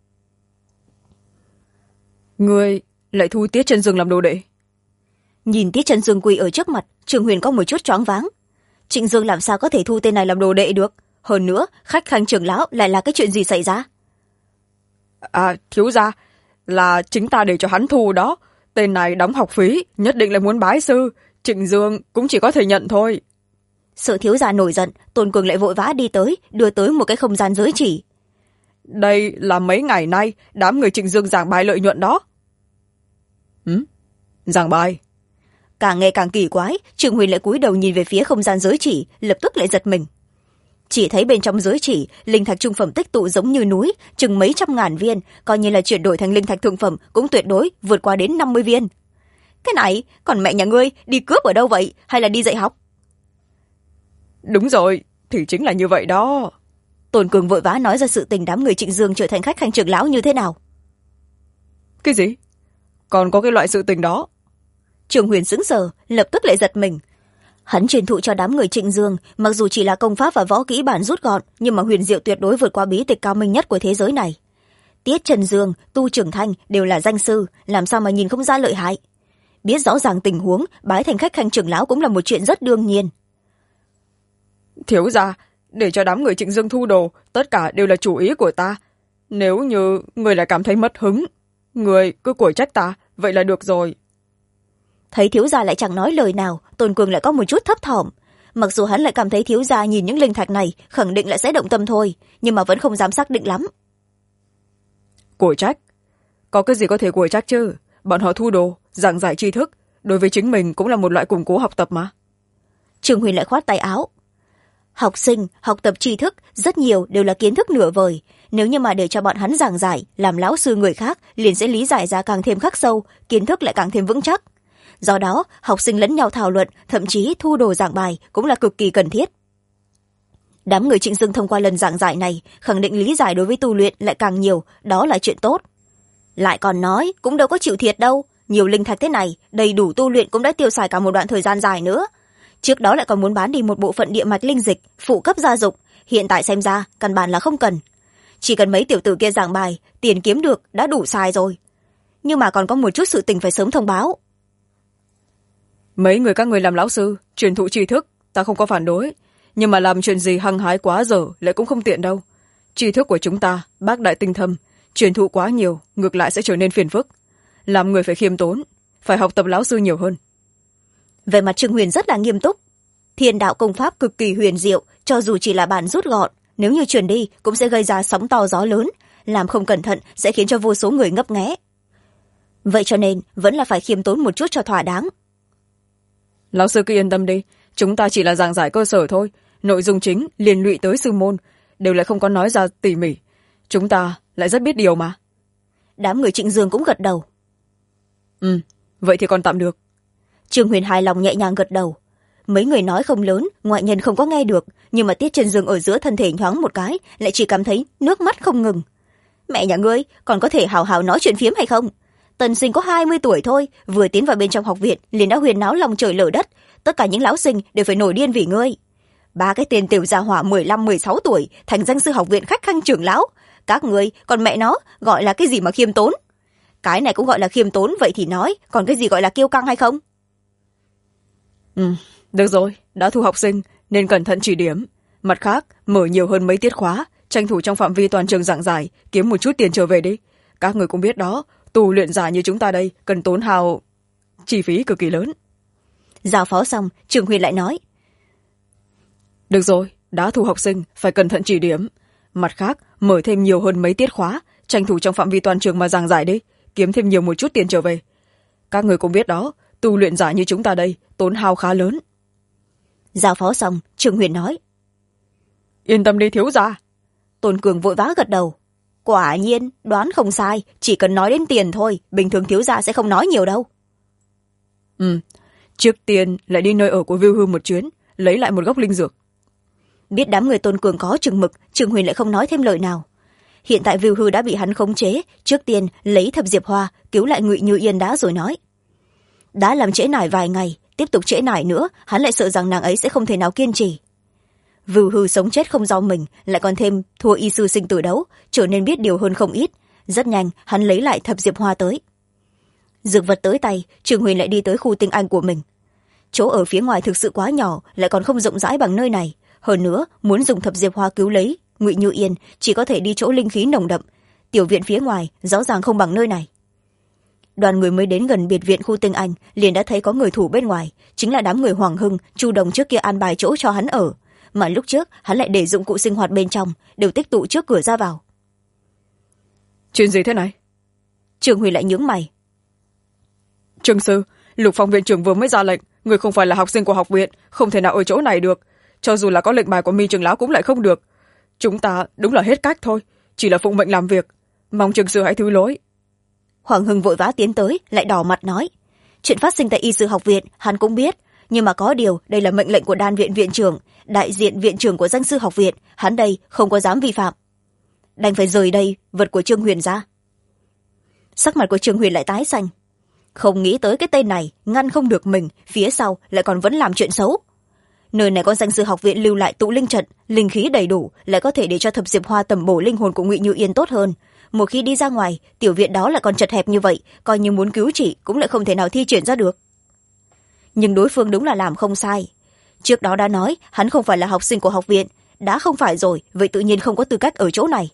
Ngươi lại thu Tiết Chân Dương làm đồ đệ? Nhìn Tiết Chân Dương quỳ ở trước mặt, Trương Huyền có một chút choáng váng. Trịnh Dương làm sao có thể thu tên này làm đồ đệ được? Hơn nữa, khách khanh trưởng lão lại là cái chuyện gì xảy ra? À, thiếu gia, là chính ta để cho hắn thu đó. Tên này đóng học phí, nhất định là muốn bái sư. Trịnh Dương cũng chỉ có thể nhận thôi. Sợ thiếu gia nổi giận, Tôn Cường lại vội vã đi tới, đưa tới một cái không gian giới chỉ. Đây là mấy ngày nay đám người Trịnh Dương giảng bài lợi nhuận đó. Giảng bài? Càng nghe càng kỳ quái, Trương Huyền lại cúi đầu nhìn về phía không gian giới chỉ, lập tức lại giật mình. Chỉ thấy bên trong giới chỉ, linh thạch trung phẩm tích tụ giống như núi, chừng mấy trăm ngàn viên, coi như là chuyển đổi thành linh thạch thượng phẩm cũng tuyệt đối vượt qua đến 50 viên. Cái này, còn mẹ nhà ngươi đi cướp ở đâu vậy, hay là đi dạy học? Đúng rồi, thì chính là như vậy đó. Tôn Cường vội vã nói ra sự tình đám người Trịnh Dương trở thành khách khanh trưởng lão như thế nào. Cái gì? Còn có cái loại sự tình đó? Trương Huyền sững sờ, lập tức lại giật mình. Hắn truyền thụ cho đám người Trịnh Dương, mặc dù chỉ là công pháp và võ kỹ bản rút gọn, nhưng mà huyền diệu tuyệt đối vượt qua bí tịch cao minh nhất của thế giới này. Tiết Trần Dương, Tu Trưởng Thanh đều là danh sư, làm sao mà nhìn không ra lợi hại. Biết rõ ràng tình huống, bái thành khách khanh trưởng lão cũng là một chuyện rất đương nhiên. Thiếu gia, để cho đám người Trịnh Dương thu đồ, tất cả đều là chủ ý của ta. Nếu như người lại cảm thấy mất hứng, người cứ quở trách ta, vậy là được rồi. Thấy thiếu gia lại chẳng nói lời nào, Tôn Cường lại có một chút thấp thỏm. Mặc dù hắn lại cảm thấy thiếu gia nhìn những linh thạch này khẳng định lại sẽ động tâm thôi, nhưng mà vẫn không dám xác định lắm. Quở trách? Có cái gì có thể quở trách chứ? Bọn họ thu đồ, giảng giải tri thức, đối với chính mình cũng là một loại củng cố học tập mà. Trương Huyền lại khoát tay áo. Học sinh học tập tri thức rất nhiều đều là kiến thức nửa vời, nếu như mà để cho bọn hắn giảng giải làm lão sư người khác liền sẽ lý giải ra càng thêm khắc sâu, kiến thức lại càng thêm vững chắc. Do đó học sinh lẫn nhau thảo luận, thậm chí thu đồ giảng bài cũng là cực kỳ cần thiết. Đám người Trịnh Dương thông qua lần giảng giải này khẳng định lý giải đối với tu luyện lại càng nhiều, đó là chuyện tốt. Lại còn nói cũng đâu có chịu thiệt đâu, nhiều linh thạch thế này đầy đủ tu luyện cũng đã tiêu xài cả một đoạn thời gian dài nữa. Trước đó lại còn muốn bán đi một bộ phận địa mạch linh dịch phụ cấp gia dụng, hiện tại xem ra căn bản là không cần. Chỉ cần mấy tiểu tử kia giảng bài, tiền kiếm được đã đủ xài rồi. Nhưng mà còn có một chút sự tình phải sớm thông báo. Mấy người các người làm lão sư truyền thụ tri thức ta không có phản đối, nhưng mà làm chuyện gì hăng hái quá giờ lại cũng không tiện đâu. Tri thức của chúng ta bác đại tinh thâm, truyền thụ quá nhiều ngược lại sẽ trở nên phiền phức. Làm người phải khiêm tốn, phải học tập lão sư nhiều hơn. Về mặt Trương Huyền rất là nghiêm túc. Thiên đạo công pháp cực kỳ huyền diệu, cho dù chỉ là bản rút gọn, nếu như truyền đi cũng sẽ gây ra sóng to gió lớn, làm không cẩn thận sẽ khiến cho vô số người ngấp nghé. Vậy cho nên vẫn là phải khiêm tốn một chút cho thỏa đáng. Lão sư cứ yên tâm đi, chúng ta chỉ là giảng giải cơ sở thôi, nội dung chính liên lụy tới sư môn đều lại không có nói ra tỉ mỉ, chúng ta lại rất biết điều mà. Đám người Trịnh Dương cũng gật đầu. Vậy thì còn tạm được. Trương Huyền hài lòng nhẹ nhàng gật đầu. Mấy người nói không lớn, ngoại nhân không có nghe được, nhưng mà Tiết Trần Dương ở giữa thân thể nhoáng một cái, lại chỉ cảm thấy nước mắt không ngừng. Mẹ nhà ngươi còn có thể hào hào nói chuyện phiếm hay không? Tần sinh có 20 tuổi thôi, vừa tiến vào bên trong học viện liền đã huyền náo lòng trời lở đất, tất cả những lão sinh đều phải nổi điên vì ngươi. Ba cái tên tiểu gia hỏa 15-16 tuổi thành danh sư học viện khách khanh trưởng lão, các ngươi còn mẹ nó gọi là cái gì mà khiêm tốn? Cái này cũng gọi là khiêm tốn vậy thì nói, còn cái gì gọi là kiêu căng hay không? Được rồi, đã thu học sinh nên cẩn thận chỉ điểm. Mặt khác, mở nhiều hơn mấy tiết khóa, tranh thủ trong phạm vi toàn trường giảng giải, kiếm một chút tiền trở về đi. Các người cũng biết đó, tu luyện giả như chúng ta đây cần tốn hao chi phí cực kỳ lớn. Giao phó xong, Trương Huyền lại nói. Được rồi, đã thu học sinh, phải cẩn thận chỉ điểm. Mặt khác, mở thêm nhiều hơn mấy tiết khóa, tranh thủ trong phạm vi toàn trường mà giảng giải đi, kiếm thêm nhiều một chút tiền trở về. Các người cũng biết đó, tu luyện giả như chúng ta đây tốn hao khá lớn. Giao phó xong, Trương Huyền nói. Yên tâm đi thiếu gia. Tôn Cường vội vã gật đầu. Quả nhiên, đoán không sai, chỉ cần nói đến tiền thôi, bình thường thiếu gia sẽ không nói nhiều đâu. Trước tiên lại đi nơi ở của Viu Hư một chuyến, lấy lại một gốc linh dược. Biết đám người Tôn Cường có chừng mực, Trương Huyền lại không nói thêm lời nào. Hiện tại Viu Hư đã bị hắn khống chế, trước tiên lấy thập diệp hoa cứu lại Ngụy Như Yên đã rồi nói. Đã làm trễ nải vài ngày, tiếp tục trễ nải nữa hắn lại sợ rằng nàng ấy sẽ không thể nào kiên trì. Viu Hư sống chết không do mình, lại còn thêm thua y sư sinh tử đấu, trở nên biết điều hơn không ít. Rất nhanh hắn lấy lại thập diệp hoa tới. Dược vật tới tay, Trương Huyền lại đi tới khu tinh anh của mình. Chỗ ở phía ngoài thực sự quá nhỏ, lại còn không rộng rãi bằng nơi này. Hơn nữa muốn dùng thập diệp hoa cứu lấy Ngụy Như Yên chỉ có thể đi chỗ linh khí nồng đậm, tiểu viện phía ngoài rõ ràng không bằng nơi này. đoàn người mới đến gần biệt viện khu tinh anh liền đã thấy có người thủ bên ngoài, chính là đám người Hoàng Hưng Chu Đồng trước kia an bài chỗ cho hắn ở, mà lúc trước hắn lại để dụng cụ sinh hoạt bên trong đều tích tụ trước cửa ra vào. Chuyện gì thế này? Trương Huy lại nhướng mày. Trương sư, Lục Phong viện trưởng vừa mới ra lệnh, người không phải là học sinh của học viện, không thể nào ở chỗ này được. Cho dù là có lệnh bài của Mi trưởng lão cũng lại không được. Chúng ta đúng là hết cách thôi, chỉ là phụng mệnh làm việc. Mong Trương sư hãy thứ lỗi. Hoàng Hưng vội vã tiến tới, lại đỏ mặt nói. Chuyện phát sinh tại y sư học viện hắn cũng biết, nhưng mà có điều đây là mệnh lệnh của đan viện viện trưởng, đại diện viện trưởng của danh sư học viện, hắn đây không có dám vi phạm. Đành phải rời đây vật của Trương Huyền ra. Sắc mặt của Trương Huyền lại tái xanh. Không nghĩ tới cái tên này ngăn không được mình, phía sau lại còn vẫn làm chuyện xấu. Nơi này có danh sư học viện lưu lại tụ linh trận, linh khí đầy đủ, lại có thể để cho Thập Diệp Hoa tầm bổ linh hồn của Ngụy Như Yên tốt hơn. Một khi đi ra ngoài, tiểu viện đó lại còn chật hẹp như vậy, coi như muốn cứu trị cũng lại không thể nào thi triển ra được. Nhưng đối phương đúng là làm không sai. Trước đó đã nói hắn không phải là học sinh của học viện, đã không phải rồi, vậy tự nhiên không có tư cách ở chỗ này.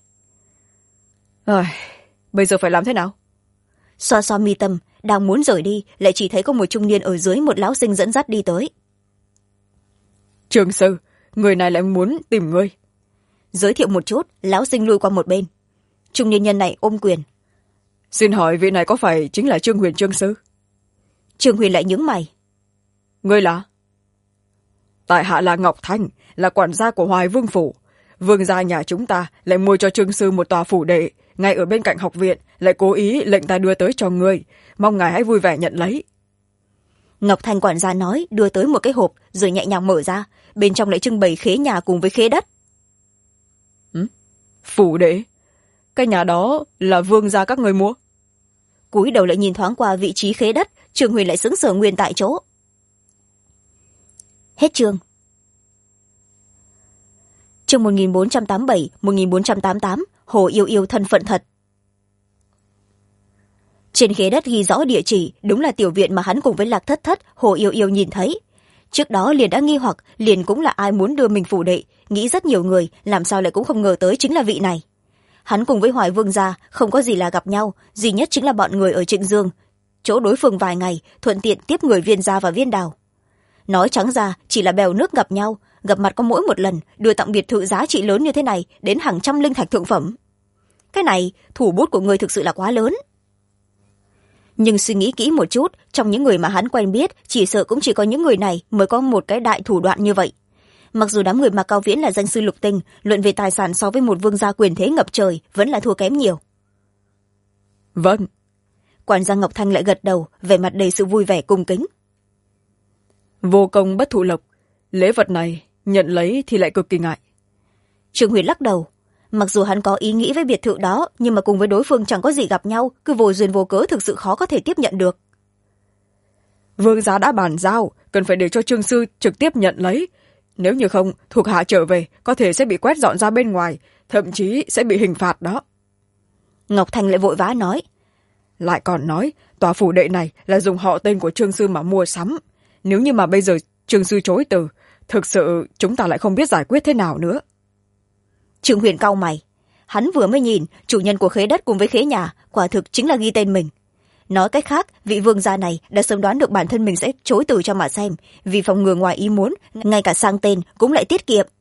Bây giờ phải làm thế nào? Xoa xoa mi tâm, đang muốn rời đi, lại chỉ thấy có một trung niên ở dưới một lão sinh dẫn dắt đi tới. Trương sư, người này lại muốn tìm ngươi. Giới thiệu một chút, lão sinh lui qua một bên. Trung niên nhân này ôm quyền. Xin hỏi vị này có phải chính là Trương Huyền Trương sư? Trương Huyền lại nhướng mày. Ngươi là? Tại hạ là Ngọc Thanh, là quản gia của Hoài Vương phủ. Vương gia nhà chúng ta lại mua cho Trương sư một tòa phủ đệ, ngay ở bên cạnh học viện, lại cố ý lệnh ta đưa tới cho ngươi, mong ngài hãy vui vẻ nhận lấy. Ngọc Thanh quản gia nói, đưa tới một cái hộp rồi nhẹ nhàng mở ra, bên trong lại trưng bày khế nhà cùng với khế đất. Phủ đệ? Cái nhà đó là vương gia các người mua? Cúi đầu lại nhìn thoáng qua vị trí khế đất, Trương Huyền lại sững sờ nguyên tại chỗ. Hết chương. Chương 1487-1488, Hồ Yêu Yêu thân phận thật. Trên khế đất ghi rõ địa chỉ, đúng là tiểu viện mà hắn cùng với Lạc Thất Thất, Hồ Yêu Yêu nhìn thấy. Trước đó liền đã nghi hoặc, liền cũng là ai muốn đưa mình phủ đệ, nghĩ rất nhiều người, làm sao lại cũng không ngờ tới chính là vị này. Hắn cùng với Hoài Vương gia không có gì là gặp nhau, duy nhất chính là bọn người ở Trịnh Dương, chỗ đối phương vài ngày, thuận tiện tiếp người Viên gia và Viên Đào. Nói trắng ra chỉ là bèo nước gặp nhau, gặp mặt có mỗi một lần, đưa tặng biệt thự giá trị lớn như thế này đến hàng trăm linh thạch thượng phẩm. Cái này thủ bút của người thực sự là quá lớn. Nhưng suy nghĩ kỹ một chút, trong những người mà hắn quen biết, chỉ sợ cũng chỉ có những người này mới có một cái đại thủ đoạn như vậy. Mặc dù đám người Mạc Cao Viễn là danh sư lục tinh, luận về tài sản so với một vương gia quyền thế ngập trời vẫn là thua kém nhiều. Vâng. Quản gia Ngọc Thanh lại gật đầu, vẻ mặt đầy sự vui vẻ cung kính. Vô công bất thụ lộc, lễ vật này nhận lấy thì lại cực kỳ ngại. Trương Huyền lắc đầu. Mặc dù hắn có ý nghĩ với biệt thự đó, nhưng mà cùng với đối phương chẳng có gì gặp nhau, cứ vô duyên vô cớ thực sự khó có thể tiếp nhận được. Vương gia đã bàn giao, cần phải để cho Trương sư trực tiếp nhận lấy. Nếu như không, thuộc hạ trở về có thể sẽ bị quét dọn ra bên ngoài, thậm chí sẽ bị hình phạt đó. Ngọc Thanh lại vội vã nói. Lại còn nói, tòa phủ đệ này là dùng họ tên của Trương sư mà mua sắm. Nếu như mà bây giờ Trương sư chối từ, thực sự chúng ta lại không biết giải quyết thế nào nữa. Trương Huyền cau mày. Hắn vừa mới nhìn, chủ nhân của khế đất cùng với khế nhà, quả thực chính là ghi tên mình. Nói cách khác, vị vương gia này đã sớm đoán được bản thân mình sẽ chối từ cho mà xem, vì phòng ngừa ngoài ý muốn, ngay cả sang tên cũng lại tiết kiệm.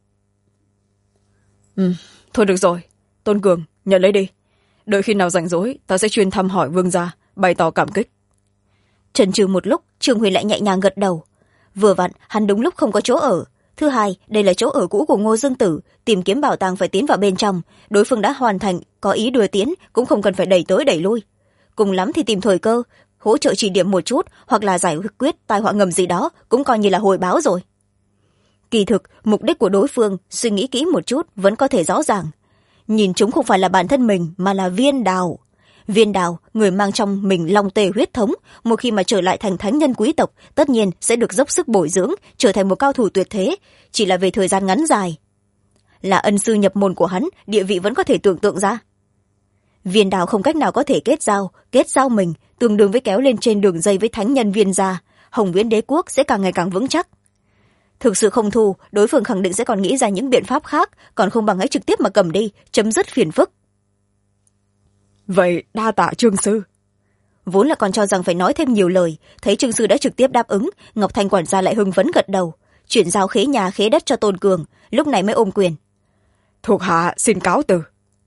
Thôi được rồi, Tôn Cường, nhận lấy đi. Đợi khi nào rảnh rỗi, ta sẽ chuyên thăm hỏi vương gia, bày tỏ cảm kích. Chần chừ một lúc, Trương Huyền lại nhẹ nhàng gật đầu. Vừa vặn, hắn đúng lúc không có chỗ ở. Thứ hai, đây là chỗ ở cũ của Ngô Dương Tử, tìm kiếm bảo tàng phải tiến vào bên trong. Đối phương đã hoàn thành, có ý đưa tiến, cũng không cần phải đẩy tới đẩy lui. Cùng lắm thì tìm thời cơ, hỗ trợ chỉ điểm một chút, hoặc là giải quyết tai họa ngầm gì đó, cũng coi như là hồi báo rồi. Kỳ thực, mục đích của đối phương, suy nghĩ kỹ một chút, vẫn có thể rõ ràng. Nhìn chúng không phải là bản thân mình, mà là Viên Đào. Viên Đào, người mang trong mình long tê huyết thống, một khi mà trở lại thành thánh nhân quý tộc, tất nhiên sẽ được dốc sức bồi dưỡng, trở thành một cao thủ tuyệt thế, chỉ là về thời gian ngắn dài. Là ân sư nhập môn của hắn, địa vị vẫn có thể tưởng tượng ra. Viên Đào không cách nào có thể kết giao mình, tương đương với kéo lên trên đường dây với thánh nhân Viên gia, Hồng Viễn đế quốc sẽ càng ngày càng vững chắc. Thực sự không thu, đối phương khẳng định sẽ còn nghĩ ra những biện pháp khác, còn không bằng hãy trực tiếp mà cầm đi, chấm dứt phiền phức. Vậy đa tạ Trương sư. vốn là còn cho rằng phải nói thêm nhiều lời, thấy trương sư đã trực tiếp đáp ứng, ngọc thanh quản gia lại hưng phấn gật đầu, chuyển giao khế nhà khế đất cho tôn cường, lúc này mới ôm quyền. Thuộc hạ xin cáo từ.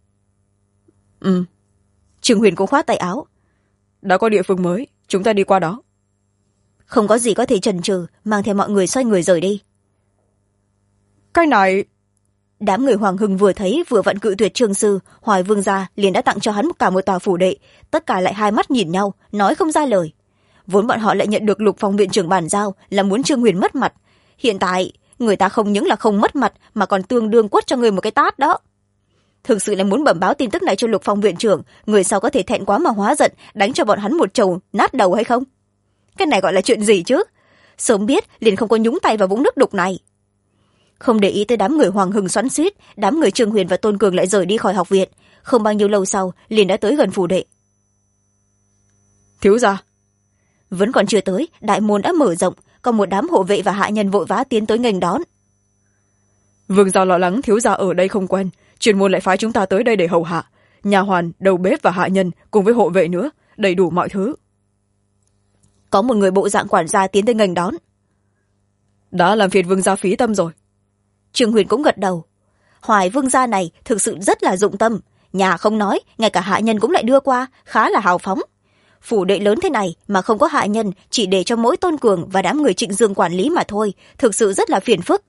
Trương Huyền cũng khoát tay áo. Đã có địa phương mới, chúng ta đi qua đó. Không có gì có thể chần chừ, mang theo mọi người xoay người rời đi. Cái này... Đám người Hoàng Hưng vừa thấy vừa vặn cự tuyệt trương sư, Hoài Vương gia liền đã tặng cho hắn cả một tòa phủ đệ, tất cả lại hai mắt nhìn nhau, nói không ra lời. Vốn bọn họ lại nhận được Lục Phòng viện trưởng bàn giao là muốn Trương Huyền mất mặt, hiện tại người ta không những là không mất mặt mà còn tương đương quất cho người một cái tát đó. Thực sự là muốn bẩm báo tin tức này cho Lục Phòng viện trưởng, người sau có thể thẹn quá mà hóa giận, đánh cho bọn hắn một trầu nát đầu hay không? Cái này gọi là chuyện gì chứ? Sớm biết liền không có nhúng tay vào vũng nước đục này. Không để ý tới đám người Hoàng Hưng xoắn xuýt, đám người Trương Huyền và Tôn Cường lại rời đi khỏi học viện. Không bao nhiêu lâu sau liền đã tới gần phủ đệ. Thiếu gia. Vẫn còn chưa tới, đại môn đã mở rộng, còn một đám hộ vệ và hạ nhân vội vã tiến tới nghênh đón. Vương gia lo lắng thiếu gia ở đây không quen, chuyên môn lại phái chúng ta tới đây để hầu hạ. Nhà hoàn, đầu bếp và hạ nhân cùng với hộ vệ nữa, đầy đủ mọi thứ. Có một người bộ dạng quản gia tiến tới nghênh đón. Đã làm phiền vương gia phí tâm rồi. Trương Huyền cũng gật đầu. Hoài Vương gia này thực sự rất là dụng tâm, nhà không nói, ngay cả hạ nhân cũng lại đưa qua, khá là hào phóng. Phủ đệ lớn thế này mà không có hạ nhân, chỉ để cho mỗi Tôn Cường và đám người Trịnh Dương quản lý mà thôi, thực sự rất là phiền phức.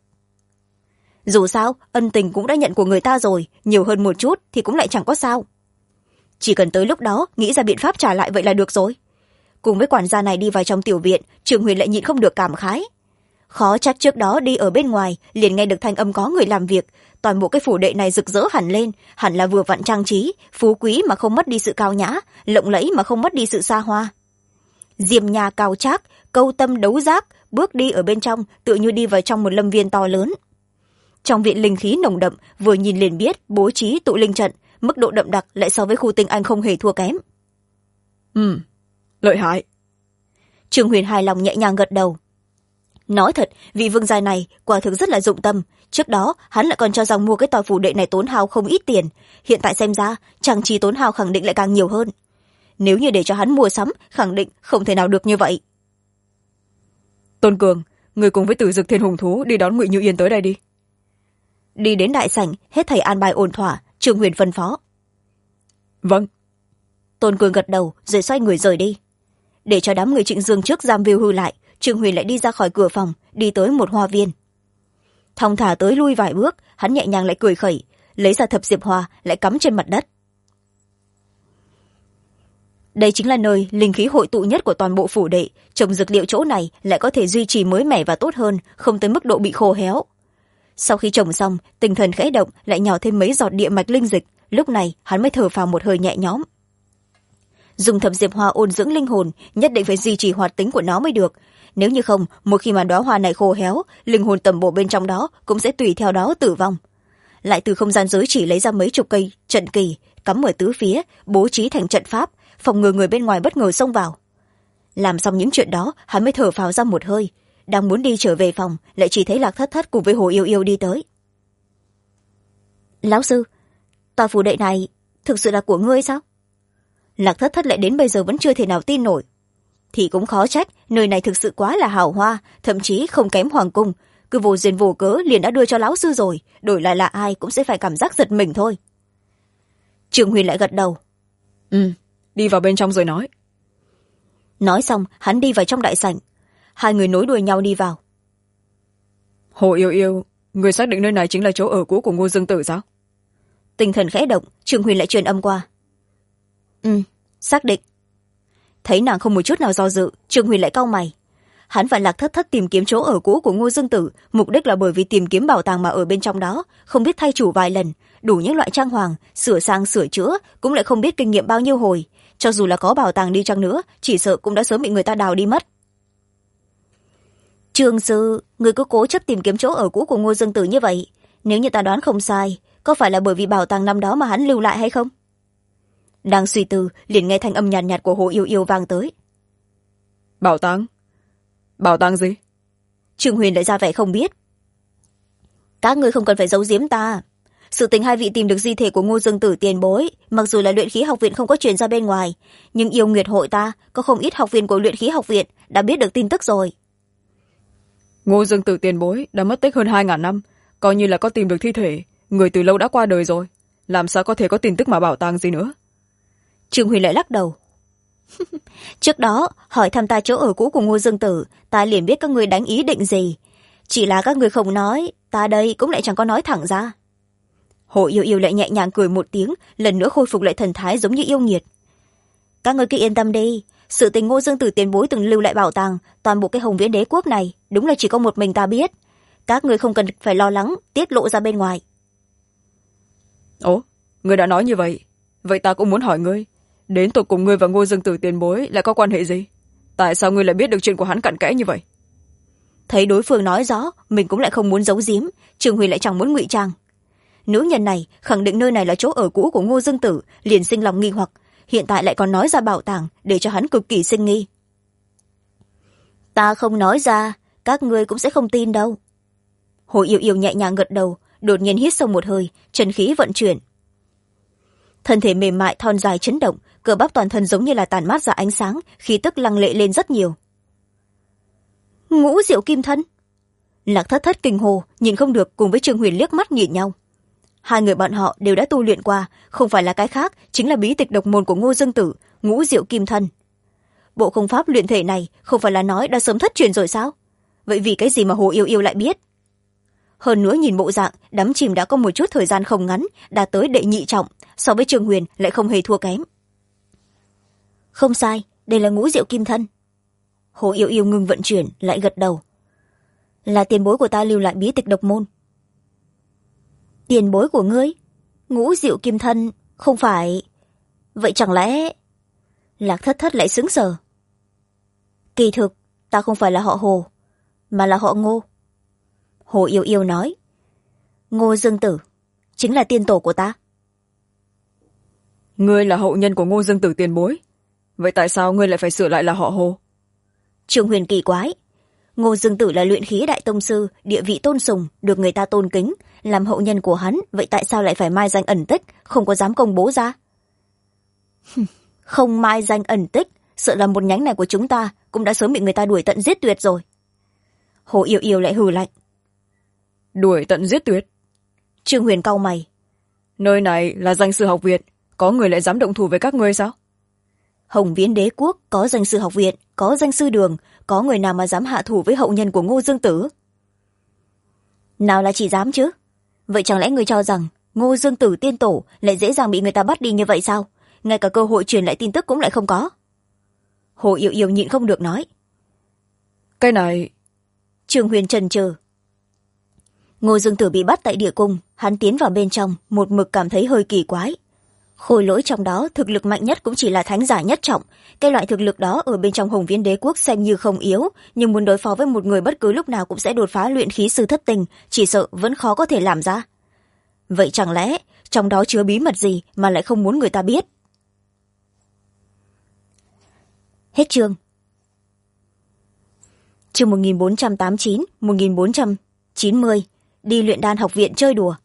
Dù sao ân tình cũng đã nhận của người ta rồi, nhiều hơn một chút thì cũng lại chẳng có sao. Chỉ cần tới lúc đó nghĩ ra biện pháp trả lại vậy là được rồi. Cùng với quản gia này đi vào trong tiểu viện, Trương Huyền lại nhịn không được cảm khái. Khó trách trước đó đi ở bên ngoài liền nghe được thanh âm có người làm việc, toàn bộ cái phủ đệ này rực rỡ hẳn lên, hẳn là vừa vặn trang trí, phú quý mà không mất đi sự cao nhã, lộng lẫy mà không mất đi sự xa hoa. Diêm nhà cao trác, câu tâm đấu giác, bước đi ở bên trong tựa như đi vào trong một lâm viên to lớn. Trong viện linh khí nồng đậm, vừa nhìn liền biết bố trí tụ linh trận, mức độ đậm đặc lại so với khu tinh anh không hề thua kém. Lợi hại. Trương Huyền hài lòng nhẹ nhàng gật đầu. Nói thật, vị vương gia này quả thực rất là dụng tâm, trước đó hắn lại còn cho rằng mua cái tòa phủ đệ này tốn hao không ít tiền, hiện tại xem ra trang trí tốn hao khẳng định lại càng nhiều hơn. Nếu như để cho hắn mua sắm, khẳng định không thể nào được như vậy. Tôn Cường, người cùng với Tử Dực Thiên Hùng Thú đi đón Ngụy Như Yên tới đây đi. Đi đến đại sảnh, hết thầy an bài ổn thỏa, Trương Huyền phân phó. Vâng. Tôn Cường gật đầu rồi xoay người rời đi. Để cho đám người Trịnh Dương trước giam Viu Hư lại, Trương Huyền lại đi ra khỏi cửa phòng, đi tới một hoa viên. Thong thả tới lui vài bước, hắn nhẹ nhàng lại cười khẩy, lấy ra thập diệp hoa lại cắm trên mặt đất. Đây chính là nơi linh khí hội tụ nhất của toàn bộ phủ đệ, trồng dược liệu chỗ này lại có thể duy trì mới mẻ và tốt hơn, không tới mức độ bị khô héo. Sau khi trồng xong, tinh thần khẽ động lại nhỏ thêm mấy giọt địa mạch linh dịch, lúc này hắn mới thở phào một hơi nhẹ nhõm. Dùng thập diệp hoa ôn dưỡng linh hồn, nhất định phải duy trì hoạt tính của nó mới được, nếu như không, một khi mà đóa hoa này khô héo, linh hồn tầm bổ bên trong đó cũng sẽ tùy theo đó tử vong. Lại từ không gian giới chỉ lấy ra mấy chục cây trận kỳ, cắm ở tứ phía, bố trí thành trận pháp, phòng ngừa người bên ngoài bất ngờ xông vào. Làm xong những chuyện đó, hắn mới thở phào ra một hơi, đang muốn đi trở về phòng, lại chỉ thấy Lạc Thất Thất cùng với Hồ Yêu Yêu đi tới. Lão sư, tòa phủ đệ này thực sự là của ngươi sao? Lạc Thất Thất lại đến bây giờ vẫn chưa thể nào tin nổi. Thì cũng khó trách, nơi này thực sự quá là hào hoa, thậm chí không kém hoàng cung, cứ vô duyên vô cớ liền đã đưa cho lão sư rồi, đổi lại là ai cũng sẽ phải cảm giác giật mình thôi. Trương Huyền lại gật đầu. Đi vào bên trong rồi nói. Nói xong hắn đi vào trong đại sảnh, hai người nối đuôi nhau đi vào. Hồ Yêu Yêu, người xác định nơi này chính là chỗ ở cũ của Ngô Dương Tử sao? Tinh thần khẽ động, Trương Huyền lại truyền âm qua. Xác định. Thấy nàng không một chút nào do dự, Trương Huyền lại cau mày. Hắn và Lạc Thất Thất tìm kiếm chỗ ở cũ của Ngô Dương Tử, mục đích là bởi vì tìm kiếm bảo tàng mà ở bên trong đó, không biết thay chủ vài lần, đủ những loại trang hoàng, sửa sang sửa chữa, cũng lại không biết kinh nghiệm bao nhiêu hồi. Cho dù là có bảo tàng đi chăng nữa, chỉ sợ cũng đã sớm bị người ta đào đi mất. Trương sư, người cứ cố chấp tìm kiếm chỗ ở cũ của Ngô Dương Tử như vậy, nếu như ta đoán không sai, có phải là bởi vì bảo tàng năm đó mà hắn lưu lại hay không? Đang suy tư, liền nghe thanh âm nhàn nhạt của Hồ Yêu Yêu vang tới. Bảo tàng? Bảo tàng gì? Trương Huyền lại ra vẻ không biết. Các ngươi không cần phải giấu giếm ta. sự tình hai vị tìm được di thể của Ngô Dương Tử tiền bối, mặc dù là luyện khí học viện không có truyền ra bên ngoài, nhưng yêu nguyệt hội ta có không ít học viên của luyện khí học viện đã biết được tin tức rồi. Ngô Dương Tử tiền bối đã mất tích hơn 2000 năm, coi như là có tìm được thi thể, người từ lâu đã qua đời rồi, làm sao có thể có tin tức mà bảo tàng gì nữa. Trương Huyền lại lắc đầu. Trước đó hỏi thăm ta chỗ ở cũ của Ngô Dương Tử, ta liền biết các người đánh ý định gì, chỉ là các người không nói, ta đây cũng lại chẳng có nói thẳng ra. Hồ Yêu Yêu lại nhẹ nhàng cười một tiếng, lần nữa khôi phục lại thần thái giống như yêu nghiệt. Các người cứ yên tâm đi, sự tình Ngô Dương Tử tiền bối từng lưu lại bảo tàng toàn bộ cái Hồng Viễn Đế quốc này đúng là chỉ có một mình ta biết, các người không cần phải lo lắng tiết lộ ra bên ngoài. Ồ, ngươi đã nói như vậy, vậy ta cũng muốn hỏi ngươi, đến tột cùng ngươi và Ngô Dương Tử tiền bối lại có quan hệ gì? Tại sao ngươi lại biết được chuyện của hắn cặn kẽ như vậy? Thấy đối phương nói rõ, mình cũng lại không muốn giấu giếm, Trường Huy lại chẳng muốn ngụy trang. Nữ nhân này khẳng định nơi này là chỗ ở cũ của Ngô Dương Tử, liền sinh lòng nghi hoặc, hiện tại lại còn nói ra bảo tàng để cho hắn cực kỳ sinh nghi. Ta không nói ra, các ngươi cũng sẽ không tin đâu. Hồ Yêu Yêu nhẹ nhàng gật đầu, đột nhiên hít sâu một hơi, chân khí vận chuyển. Thân thể mềm mại thon dài chấn động, cơ bắp toàn thân giống như là tàn mát ra ánh sáng, khí tức lăng lệ lên rất nhiều. Ngũ diệu kim thân. Lạc Thất Thất kinh hồ, nhìn không được cùng với Trương Huyền liếc mắt nhìn nhau. Hai người bọn họ đều đã tu luyện qua, không phải là cái khác, chính là bí tịch độc môn của Ngô Dương Tử, ngũ diệu kim thân. Bộ công pháp luyện thể này không phải là nói đã sớm thất truyền rồi sao? Vậy vì cái gì mà Hồ Yêu Yêu lại biết? Hơn nữa nhìn bộ dạng đắm chìm đã có một chút thời gian không ngắn, đã tới đệ nhị trọng, so với Trương Huyền lại không hề thua kém. Không sai, đây là ngũ diệu kim thân. Hồ Yêu Yêu ngừng vận chuyển, lại gật đầu. Là tiền bối của ta lưu lại bí tịch độc môn. Tiền bối của ngươi? Ngũ diệu kim thân, không phải... Vậy chẳng lẽ... Lạc Thất Thất lại sững sờ. Kỳ thực, ta không phải là họ Hồ, mà là họ Ngô. Hồ Yêu Yêu nói. Ngô Dương Tử, chính là tiên tổ của ta. Ngươi là hậu nhân của Ngô Dương Tử tiền bối, vậy tại sao ngươi lại phải sửa lại là họ Hồ? Trương Huyền kỳ quái. Ngô Dương Tử là luyện khí đại tông sư, địa vị tôn sùng, được người ta tôn kính, làm hậu nhân của hắn, vậy tại sao lại phải mai danh ẩn tích, không có dám công bố ra? Không mai danh ẩn tích, sợ là một nhánh này của chúng ta cũng đã sớm bị người ta đuổi tận giết tuyệt rồi. Hồ Yêu Yêu lại hừ lạnh. Đuổi tận giết tuyệt? Trương Huyền cau mày. Nơi này là danh sư học viện, có người lại dám động thủ với các ngươi sao? Hồng Viễn Đế quốc có danh sư học viện, có danh sư đường, có người nào mà dám hạ thủ với hậu nhân của Ngô Dương Tử? Nào là chỉ dám chứ? Vậy chẳng lẽ người cho rằng Ngô Dương Tử tiên tổ lại dễ dàng bị người ta bắt đi như vậy sao? Ngay cả cơ hội truyền lại tin tức cũng lại không có. Hồ Yêu Yêu nhịn không được nói. Cái này... Trương Huyền chần chừ. Ngô Dương Tử bị bắt tại địa cung, hắn tiến vào bên trong, một mực cảm thấy hơi kỳ quái. Khôi lỗi trong đó thực lực mạnh nhất cũng chỉ là thánh giả nhất trọng, cái loại thực lực đó ở bên trong Hồng Viễn Đế quốc xem như không yếu, nhưng muốn đối phó với một người bất cứ lúc nào cũng sẽ đột phá luyện khí sư thất tình, chỉ sợ vẫn khó có thể làm ra. Vậy chẳng lẽ trong đó chứa bí mật gì mà lại không muốn người ta biết? Hết chương. Chương 1489, 1490, đi luyện đan học viện chơi đùa.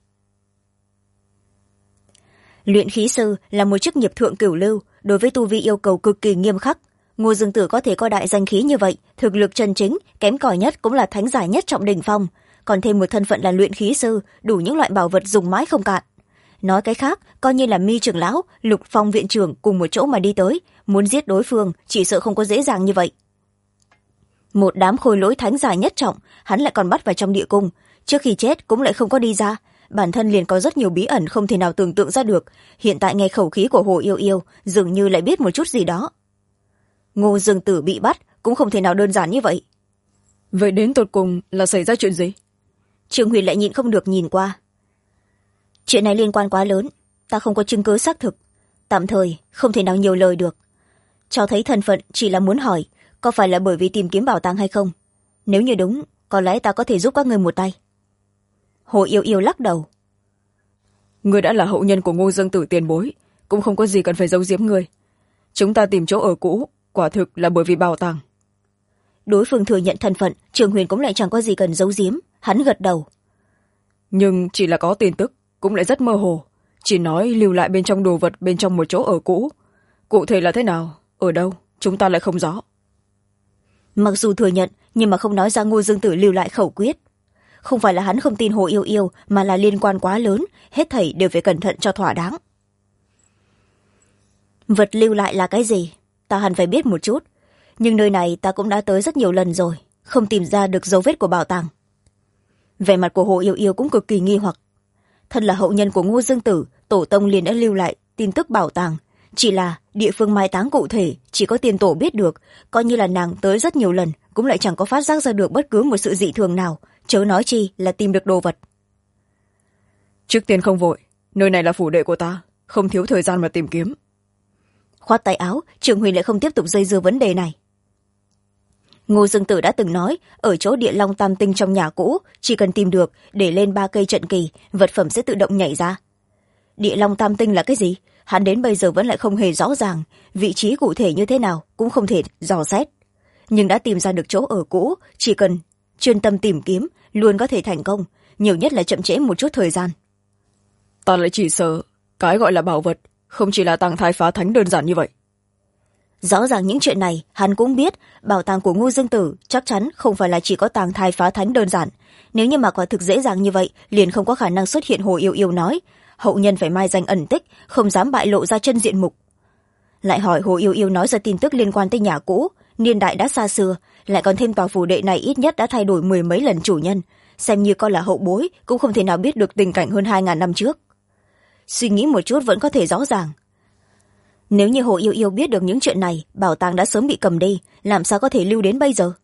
Luyện khí sư là một chức nghiệp thượng cửu lưu, đối với tu vi yêu cầu cực kỳ nghiêm khắc. Ngô Dương Tử có thể có đại danh khí như vậy, thực lực chân chính, kém cỏi nhất cũng là thánh giả nhất trọng đỉnh phong, còn thêm một thân phận là luyện khí sư, đủ những loại bảo vật dùng mãi không cạn. Nói cái khác, coi như là Mi trưởng lão, Lục Phong viện trưởng cùng một chỗ mà đi tới, muốn giết đối phương chỉ sợ không có dễ dàng như vậy. Một đám khôi lỗi thánh giả nhất trọng, hắn lại còn bắt vào trong địa cung, trước khi chết cũng lại không có đi ra, bản thân liền có rất nhiều bí ẩn không thể nào tưởng tượng ra được, hiện tại nghe khẩu khí của Hồ Yêu Yêu dường như lại biết một chút gì đó. Ngô Dương Tử bị bắt cũng không thể nào đơn giản như vậy. Vậy đến tột cùng là xảy ra chuyện gì? Trương Huyền lại nhịn không được nhìn qua. Chuyện này liên quan quá lớn, ta không có chứng cứ xác thực, tạm thời không thể nào nhiều lời được. Cho thấy thân phận chỉ là muốn hỏi có phải là bởi vì tìm kiếm bảo tàng hay không, nếu như đúng có lẽ ta có thể giúp các người một tay. Hồ Yêu Yêu lắc đầu. Ngươi đã là hậu nhân của Ngô Dương Tử tiền bối, cũng không có gì cần phải giấu giếm ngươi. Chúng ta tìm chỗ ở cũ quả thực là bởi vì bảo tàng. Đối phương thừa nhận thân phận, Trường Huyền cũng lại chẳng có gì cần giấu giếm, hắn gật đầu. Nhưng chỉ là có tin tức, cũng lại rất mơ hồ, chỉ nói lưu lại bên trong đồ vật bên trong một chỗ ở cũ. Cụ thể là thế nào, ở đâu, chúng ta lại không rõ. Mặc dù thừa nhận nhưng mà không nói ra Ngô Dương Tử lưu lại khẩu quyết. Không phải là hắn không tin Hồ Yêu Yêu, mà là liên quan quá lớn, hết thảy đều phải cẩn thận cho thỏa đáng. Vật lưu lại là cái gì, ta hẳn phải biết một chút, nhưng nơi này ta cũng đã tới rất nhiều lần rồi, không tìm ra được dấu vết của bảo tàng. Vẻ mặt của Hồ Yêu Yêu cũng cực kỳ nghi hoặc. Thân là hậu nhân của Ngô Dương Tử, tổ tông liền đã lưu lại tin tức bảo tàng, chỉ là địa phương mai táng cụ thể chỉ có tiền tổ biết được, coi như là nàng tới rất nhiều lần cũng lại chẳng có phát giác ra được bất cứ một sự dị thường nào, chớ nói chi là tìm được đồ vật. Trước tiên không vội, nơi này là phủ đệ của ta, không thiếu thời gian mà tìm kiếm. Khoát tay áo, Trường Huỳnh lại không tiếp tục dây dưa vấn đề này. Ngô Dương Tử đã từng nói, ở chỗ địa long tam tinh trong nhà cũ, chỉ cần tìm được, để lên 3 cây trận kỳ, vật phẩm sẽ tự động nhảy ra. Địa long tam tinh là cái gì? Hắn đến bây giờ vẫn lại không hề rõ ràng, vị trí cụ thể như thế nào cũng không thể dò xét. Nhưng đã tìm ra được chỗ ở cũ, chỉ cần chuyên tâm tìm kiếm, luôn có thể thành công, nhiều nhất là chậm trễ một chút thời gian. Ta lại chỉ sợ, cái gọi là bảo vật, không chỉ là tàng thai phá thánh đơn giản như vậy. Rõ ràng những chuyện này hắn cũng biết, bảo tàng của Ngô Dương Tử chắc chắn không phải là chỉ có tàng thai phá thánh đơn giản. Nếu như mà quả thực dễ dàng như vậy, liền không có khả năng xuất hiện Hồ Yêu Yêu nói hậu nhân phải mai danh ẩn tích, không dám bại lộ ra chân diện mục. Lại hỏi Hồ Yêu Yêu nói ra tin tức liên quan tới nhà cũ, niên đại đã xa xưa, lại còn thêm tòa phủ đệ này ít nhất đã thay đổi 10 mấy lần chủ nhân, xem như coi là hậu bối cũng không thể nào biết được tình cảnh hơn 2000 năm trước. Suy nghĩ một chút vẫn có thể rõ ràng. Nếu như Hồ Yêu Yêu biết được những chuyện này, bảo tàng đã sớm bị cầm đi, làm sao có thể lưu đến bây giờ?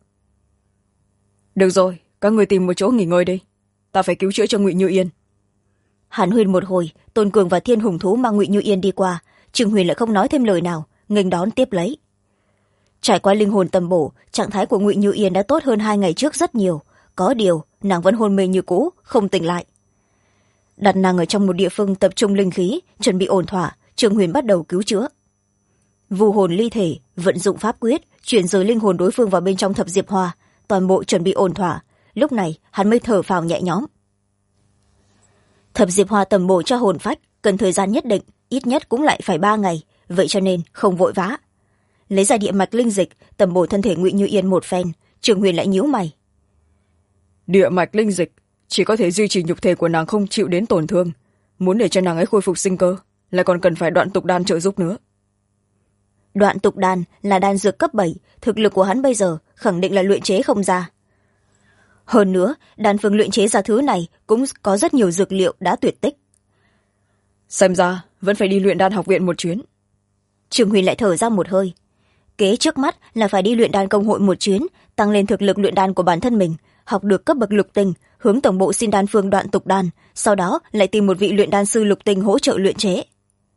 Được rồi, các người tìm một chỗ nghỉ ngơi đi, ta phải cứu chữa cho Ngụy Như Yên. Hàn Huyên một hồi, Tôn Cường và Thiên Hùng Thú mang Ngụy Như Yên đi qua, Trường Huyền lại không nói thêm lời nào, nghênh đón tiếp lấy. Trải qua linh hồn tầm bổ, trạng thái của Ngụy Như Yên đã tốt hơn 2 ngày trước rất nhiều, có điều nàng vẫn hôn mê như cũ, không tỉnh lại. Đặt nàng ở trong một địa phương tập trung linh khí, chuẩn bị ổn thỏa, Trường Huyền bắt đầu cứu chữa. Vu hồn ly thể, vận dụng pháp quyết, chuyển rời linh hồn đối phương vào bên trong thập diệp hoa, toàn bộ chuẩn bị ổn thỏa, lúc này hắn mới thở phào nhẹ nhõm. Thập diệp hoa tầm bổ cho hồn phách cần thời gian nhất định, ít nhất cũng lại phải 3 ngày, vậy cho nên không vội vã. Lấy ra địa mạch linh dịch, tầm bổ thân thể Ngụy Như Yên một phen, Trường Huyền lại nhíu mày. Địa mạch linh dịch chỉ có thể duy trì nhục thể của nàng không chịu đến tổn thương, muốn để cho nàng ấy khôi phục sinh cơ lại còn cần phải đoạn tục đan trợ giúp nữa. Đoạn tục đan là đan dược cấp 7, thực lực của hắn bây giờ khẳng định là luyện chế không ra. Hơn nữa, đan phương luyện chế ra thứ này cũng có rất nhiều dược liệu đã tuyệt tích. Xem ra vẫn phải đi luyện đan học viện một chuyến. Trường Huyền lại thở ra một hơi. Kế trước mắt là phải đi luyện đan công hội một chuyến, tăng lên thực lực luyện đan của bản thân mình, học được cấp bậc lục tinh, hướng tổng bộ xin đan phương đoạn tục đan, sau đó lại tìm một vị luyện đan sư lục tinh hỗ trợ luyện chế.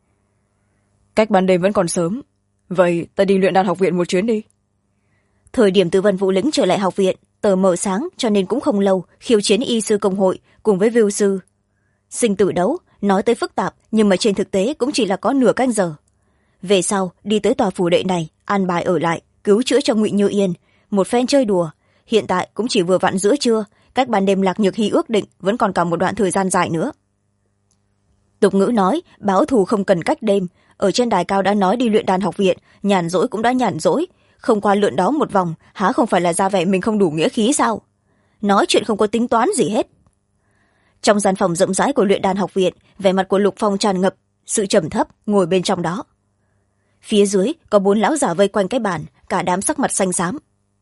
Cách ban đêm vẫn còn sớm, vậy ta đi luyện đan học viện một chuyến đi. Thời điểm Từ Vân Vũ Lĩnh trở lại học viện, tờ mờ sáng cho nên cũng không lâu, khiêu chiến y sư công hội cùng với Viu sư. Sinh tử đấu, nói tới phức tạp nhưng mà trên thực tế cũng chỉ là có nửa canh giờ. Về sau, đi tới tòa phủ đệ này, an bài ở lại, cứu chữa cho Ngụy Như Yên, một phen chơi đùa. Hiện tại cũng chỉ vừa vặn giữa trưa, cách ban đêm Lạc Nhược Hy ước định vẫn còn cả một đoạn thời gian dài nữa. Tục ngữ nói, báo thù không cần cách đêm, ở trên đài cao đã nói đi luyện đan học viện, nhàn rỗi cũng đã nhàn rỗi, không qua lượn đó một vòng, há không phải là ra vẻ mình không đủ nghĩa khí sao? Nói chuyện không có tính toán gì hết. Trong gian phòng rộng rãi của luyện đan học viện, vẻ mặt của Lục Phong tràn ngập sự trầm thấp, ngồi bên trong đó. Phía dưới có 4 lão giả vây quanh cái bàn, cả đám sắc mặt xanh xám.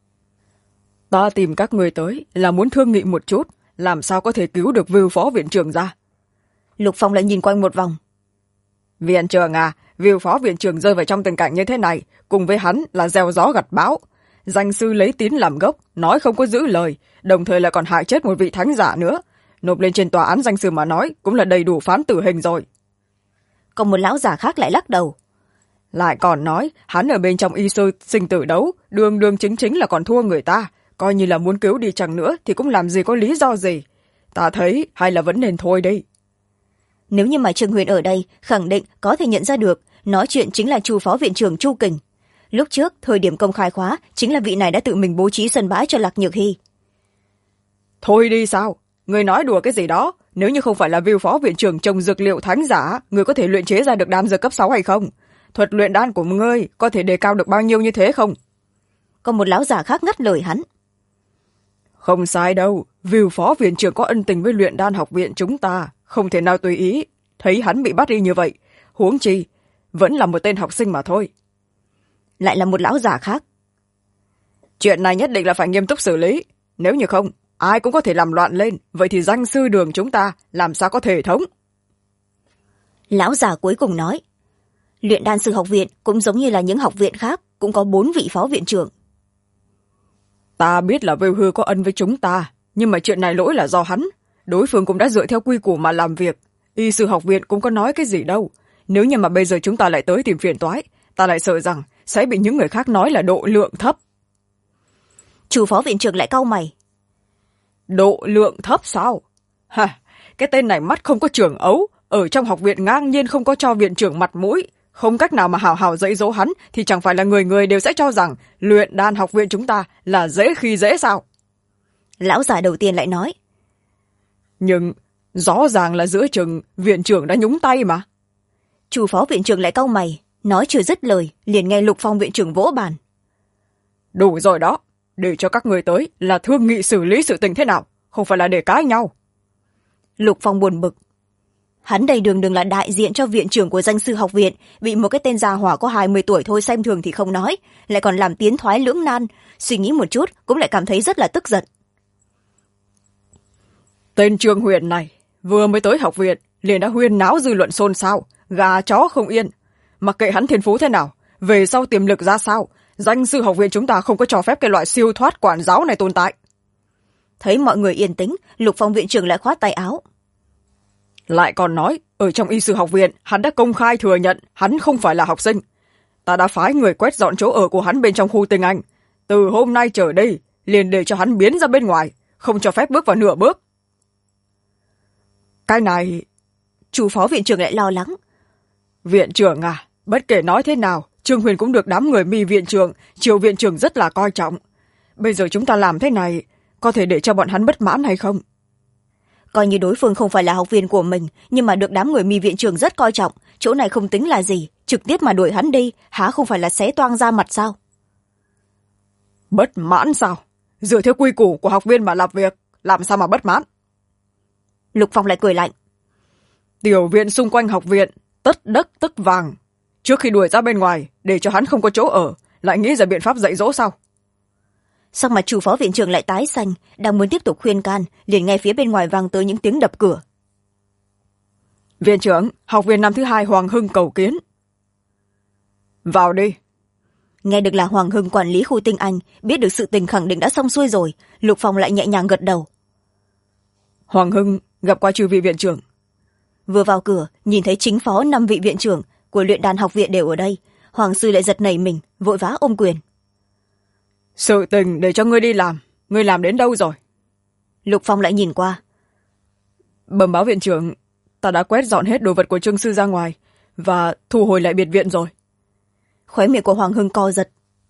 Ta tìm các người tới là muốn thương nghị một chút, làm sao có thể cứu được Vưu phó viện trưởng ra. Lục Phong lại nhìn quanh một vòng. Viện trưởng à, Vưu phó viện trưởng rơi vào trong tình cảnh như thế này, cùng với hắn là gieo gió gặt bão. Danh sư lấy tín làm gốc, nói không có giữ lời, đồng thời lại còn hại chết một vị thánh giả nữa. Nộp lên trên tòa án danh sư mà nói cũng là đầy đủ phán tử hình rồi. Còn một lão giả khác lại lắc đầu. Lại còn nói hắn ở bên trong y sư sinh tử đấu, đường đường chính chính là còn thua người ta, coi như là muốn cứu đi chẳng nữa thì cũng làm gì có lý do gì. Ta thấy hay là vẫn nên thôi đi. Nếu như mà Trương Huyền ở đây, khẳng định có thể nhận ra được, nói chuyện chính là Chu phó viện trưởng Chu Kình. Lúc trước, thời điểm công khai khóa, chính là vị này đã tự mình bố trí sân bãi cho Lạc Nhược Hy. Thôi đi sao? Người nói đùa cái gì đó? nếu như không phải là Viu phó viện trưởng trồng dược liệu thánh giả, người có thể luyện chế ra được đan dược cấp 6 hay không? Thuật luyện đan của ngươi có thể đề cao được bao nhiêu như thế không? Còn một lão giả khác ngắt lời hắn. Không sai đâu, Viu phó viện trưởng có ân tình với luyện đan học viện chúng ta, không thể nào tùy ý thấy hắn bị bắt đi như vậy. Huống chi vẫn là một tên học sinh mà thôi. Lại là một lão giả khác. Chuyện này nhất định là phải nghiêm túc xử lý, nếu như không ai cũng có thể làm loạn lên, vậy thì danh sư đường chúng ta làm sao có thể thống. Lão già cuối cùng nói, luyện đan sư học viện cũng giống như là những học viện khác, cũng có 4 vị phó viện trưởng. Ta biết là Viu Hư có ân với chúng ta, nhưng mà chuyện này lỗi là do hắn. Đối phương cũng đã dựa theo quy củ mà làm việc. Y sư học viện cũng có nói cái gì đâu. Nếu như mà bây giờ chúng ta lại tới tìm phiền toái, ta lại sợ rằng sẽ bị những người khác nói là độ lượng thấp. Chủ phó viện trưởng lại cau mày. Độ lượng thấp sao? Ha, cái tên này mắt không có trưởng ấu, ở trong học viện ngang nhiên không có cho viện trưởng mặt mũi, không cách nào mà hào hào dạy dỗ hắn, thì chẳng phải là người người đều sẽ cho rằng luyện đan học viện chúng ta là dễ khi dễ sao? Lão già đầu tiên lại nói. Nhưng rõ ràng là giữa chừng viện trưởng đã nhúng tay mà. Chủ phó viện trưởng lại cau mày, nói chưa dứt lời liền nghe Lục Phong viện trưởng vỗ bàn. Đủ rồi đó, để cho các người tới là thương nghị xử lý sự tình thế nào, không phải là để cãi nhau. Lục Phong buồn bực. Hắn đây đường đường là đại diện cho viện trưởng của danh sư học viện, bị một cái tên già hỏa có 20 tuổi thôi xem thường thì không nói, lại còn làm tiến thoái lưỡng nan, suy nghĩ một chút cũng lại cảm thấy rất là tức giận. Tên Trương Huyền này vừa mới tới học viện liền đã huyên náo dư luận xôn xao, gà chó không yên. Mặc kệ hắn thiên phú thế nào, về sau tiềm lực ra sao, danh sư học viện chúng ta không có cho phép cái loại siêu thoát quản giáo này tồn tại. Thấy mọi người yên tĩnh, Lục Phong viện trưởng lại khoát tay áo. Lại còn nói, ở trong y sư học viện, hắn đã công khai thừa nhận hắn không phải là học sinh. Ta đã phái người quét dọn chỗ ở của hắn bên trong khu Tinh Anh. Từ hôm nay trở đi, liền để cho hắn biến ra bên ngoài, không cho phép bước vào nửa bước. Cái này... Chủ phó viện trưởng lại lo lắng. Viện trưởng à, bất kể nói thế nào, Trương Huyền cũng được đám người Mi viện trưởng, Triều viện trưởng rất là coi trọng. Bây giờ chúng ta làm thế này, có thể để cho bọn hắn bất mãn hay không? Coi như đối phương không phải là học viên của mình, nhưng mà được đám người Mi viện trưởng rất coi trọng, chỗ này không tính là gì, trực tiếp mà đuổi hắn đi, há không phải là xé toang ra mặt sao? Bất mãn sao? Dựa theo quy củ của học viên mà làm việc, làm sao mà bất mãn? Lục Phong lại cười lạnh. Tiểu viện xung quanh học viện, tất đất tất vàng. Trước khi đuổi ra bên ngoài, để cho hắn không có chỗ ở, lại nghĩ ra biện pháp dạy dỗ sao? Sau mà chủ phó viện trưởng lại tái xanh, đang muốn tiếp tục khuyên can, liền nghe phía bên ngoài vang tới những tiếng đập cửa. Viện trưởng, học viên năm thứ 2 Hoàng Hưng cầu kiến. Vào đi. Nghe được là Hoàng Hưng quản lý khu Tinh Anh, biết được sự tình khẳng định đã xong xuôi rồi, Lục Phong lại nhẹ nhàng gật đầu. Hoàng Hưng gặp qua chư vị viện trưởng. Vừa vào cửa, nhìn thấy chính phó 5 vị viện trưởng của luyện đan học viện đều ở đây, Hoàng sư lại giật nảy mình, vội vã ôm quyền. Sự tình để cho ngươi đi làm, ngươi làm đến đâu rồi? Lục Phong lại nhìn qua. Bẩm báo viện trưởng, ta đã quét dọn hết đồ vật của Trương sư ra ngoài và thu hồi lại biệt viện rồi. Khóe miệng của Hoàng Hưng co giật.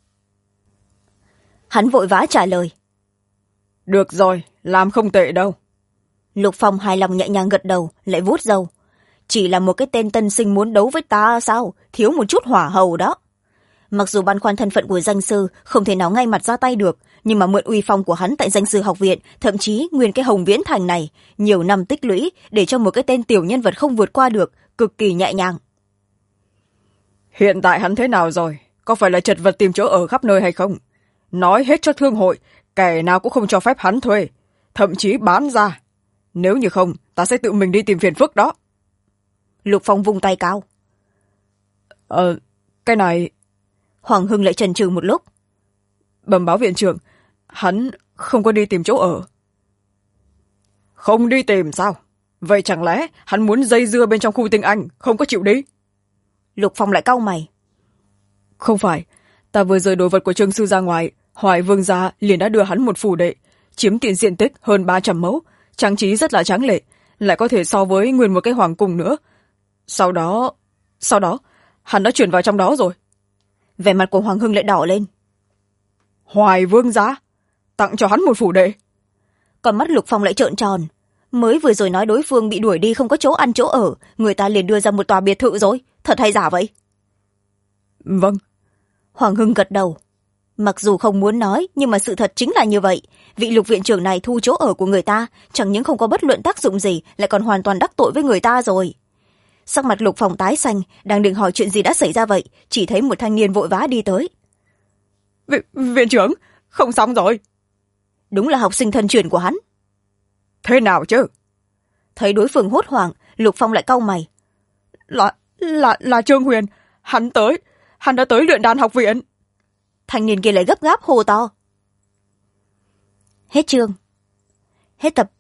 Hắn vội vã trả lời. Được rồi, làm không tệ đâu. Lục Phong hài lòng nhẹ nhàng gật đầu, lại vuốt râu. Chỉ là một cái tên tân sinh muốn đấu với ta sao? Thiếu một chút hỏa hầu đó. Mặc dù băn khoăn thân phận của danh sư không thể nào ngay mặt ra tay được, nhưng mà mượn uy phong của hắn tại danh sư học viện, thậm chí nguyên cái Hồng Viễn Thành này, nhiều năm tích lũy để cho một cái tên tiểu nhân vật không vượt qua được, cực kỳ nhẹ nhàng. Hiện tại hắn thế nào rồi? Có phải là chật vật tìm chỗ ở khắp nơi hay không? Nói hết cho thương hội, kẻ nào cũng không cho phép hắn thuê, thậm chí bán ra. Nếu như không, ta sẽ tự mình đi tìm phiền phức đó. Lục Phong vung tay cao. Cái này... Hoàng Hưng lại chần chừ một lúc. Bẩm báo viện trưởng, hắn không có đi tìm chỗ ở. Không đi tìm sao? Vậy chẳng lẽ hắn muốn dây dưa bên trong khu Tinh Anh, không có chịu đi? Lục Phong lại cau mày. Không phải, ta vừa rời đồ vật của Trương sư ra ngoài, Hoài Vương gia liền đã đưa hắn một phủ đệ, chiếm tiện diện tích hơn 300 mẫu, trang trí rất là tráng lệ, lại có thể so với nguyên một cái hoàng cung nữa. Sau đó, hắn đã chuyển vào trong đó rồi. Vẻ mặt của Hoàng Hưng lại đỏ lên. Hoài Vương gia tặng cho hắn một phủ đệ. Còn mắt Lục Phong lại trợn tròn. mới vừa rồi nói đối phương bị đuổi đi không có chỗ ăn chỗ ở, người ta liền đưa ra một tòa biệt thự rồi, thật hay giả vậy? Vâng. Hoàng Hưng gật đầu. Mặc dù không muốn nói, nhưng mà sự thật chính là như vậy. Vị Lục viện trưởng này thu chỗ ở của người ta, chẳng những không có bất luận tác dụng gì, lại còn hoàn toàn đắc tội với người ta rồi. Sắc mặt Lục Phong tái xanh, đang định hỏi chuyện gì đã xảy ra vậy, chỉ thấy một thanh niên vội vã đi tới. Viện trưởng, không xong rồi. Đúng là học sinh thân truyền của hắn. Thế nào chứ? Thấy đối phương hốt hoảng, Lục Phong lại cau mày. Là Trương Huyền, hắn đã tới luyện đan học viện. Thanh niên kia lại gấp gáp hô to. Hết chương. Hết tập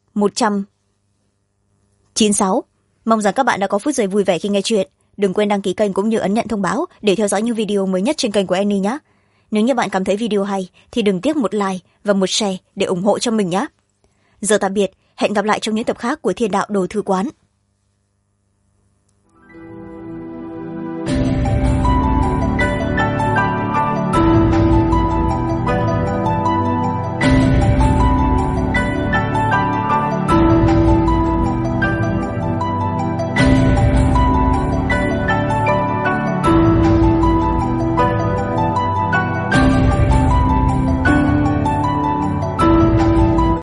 196. Mong rằng các bạn đã có phút giây vui vẻ khi nghe chuyện. Đừng quên đăng ký kênh cũng như ấn nhận thông báo để theo dõi những video mới nhất trên kênh của Annie nhé. Nếu như bạn cảm thấy video hay thì đừng tiếc một like và một share để ủng hộ cho mình nhé. Giờ tạm biệt, hẹn gặp lại trong những tập khác của Thiên Đạo Đồ Thư Quán.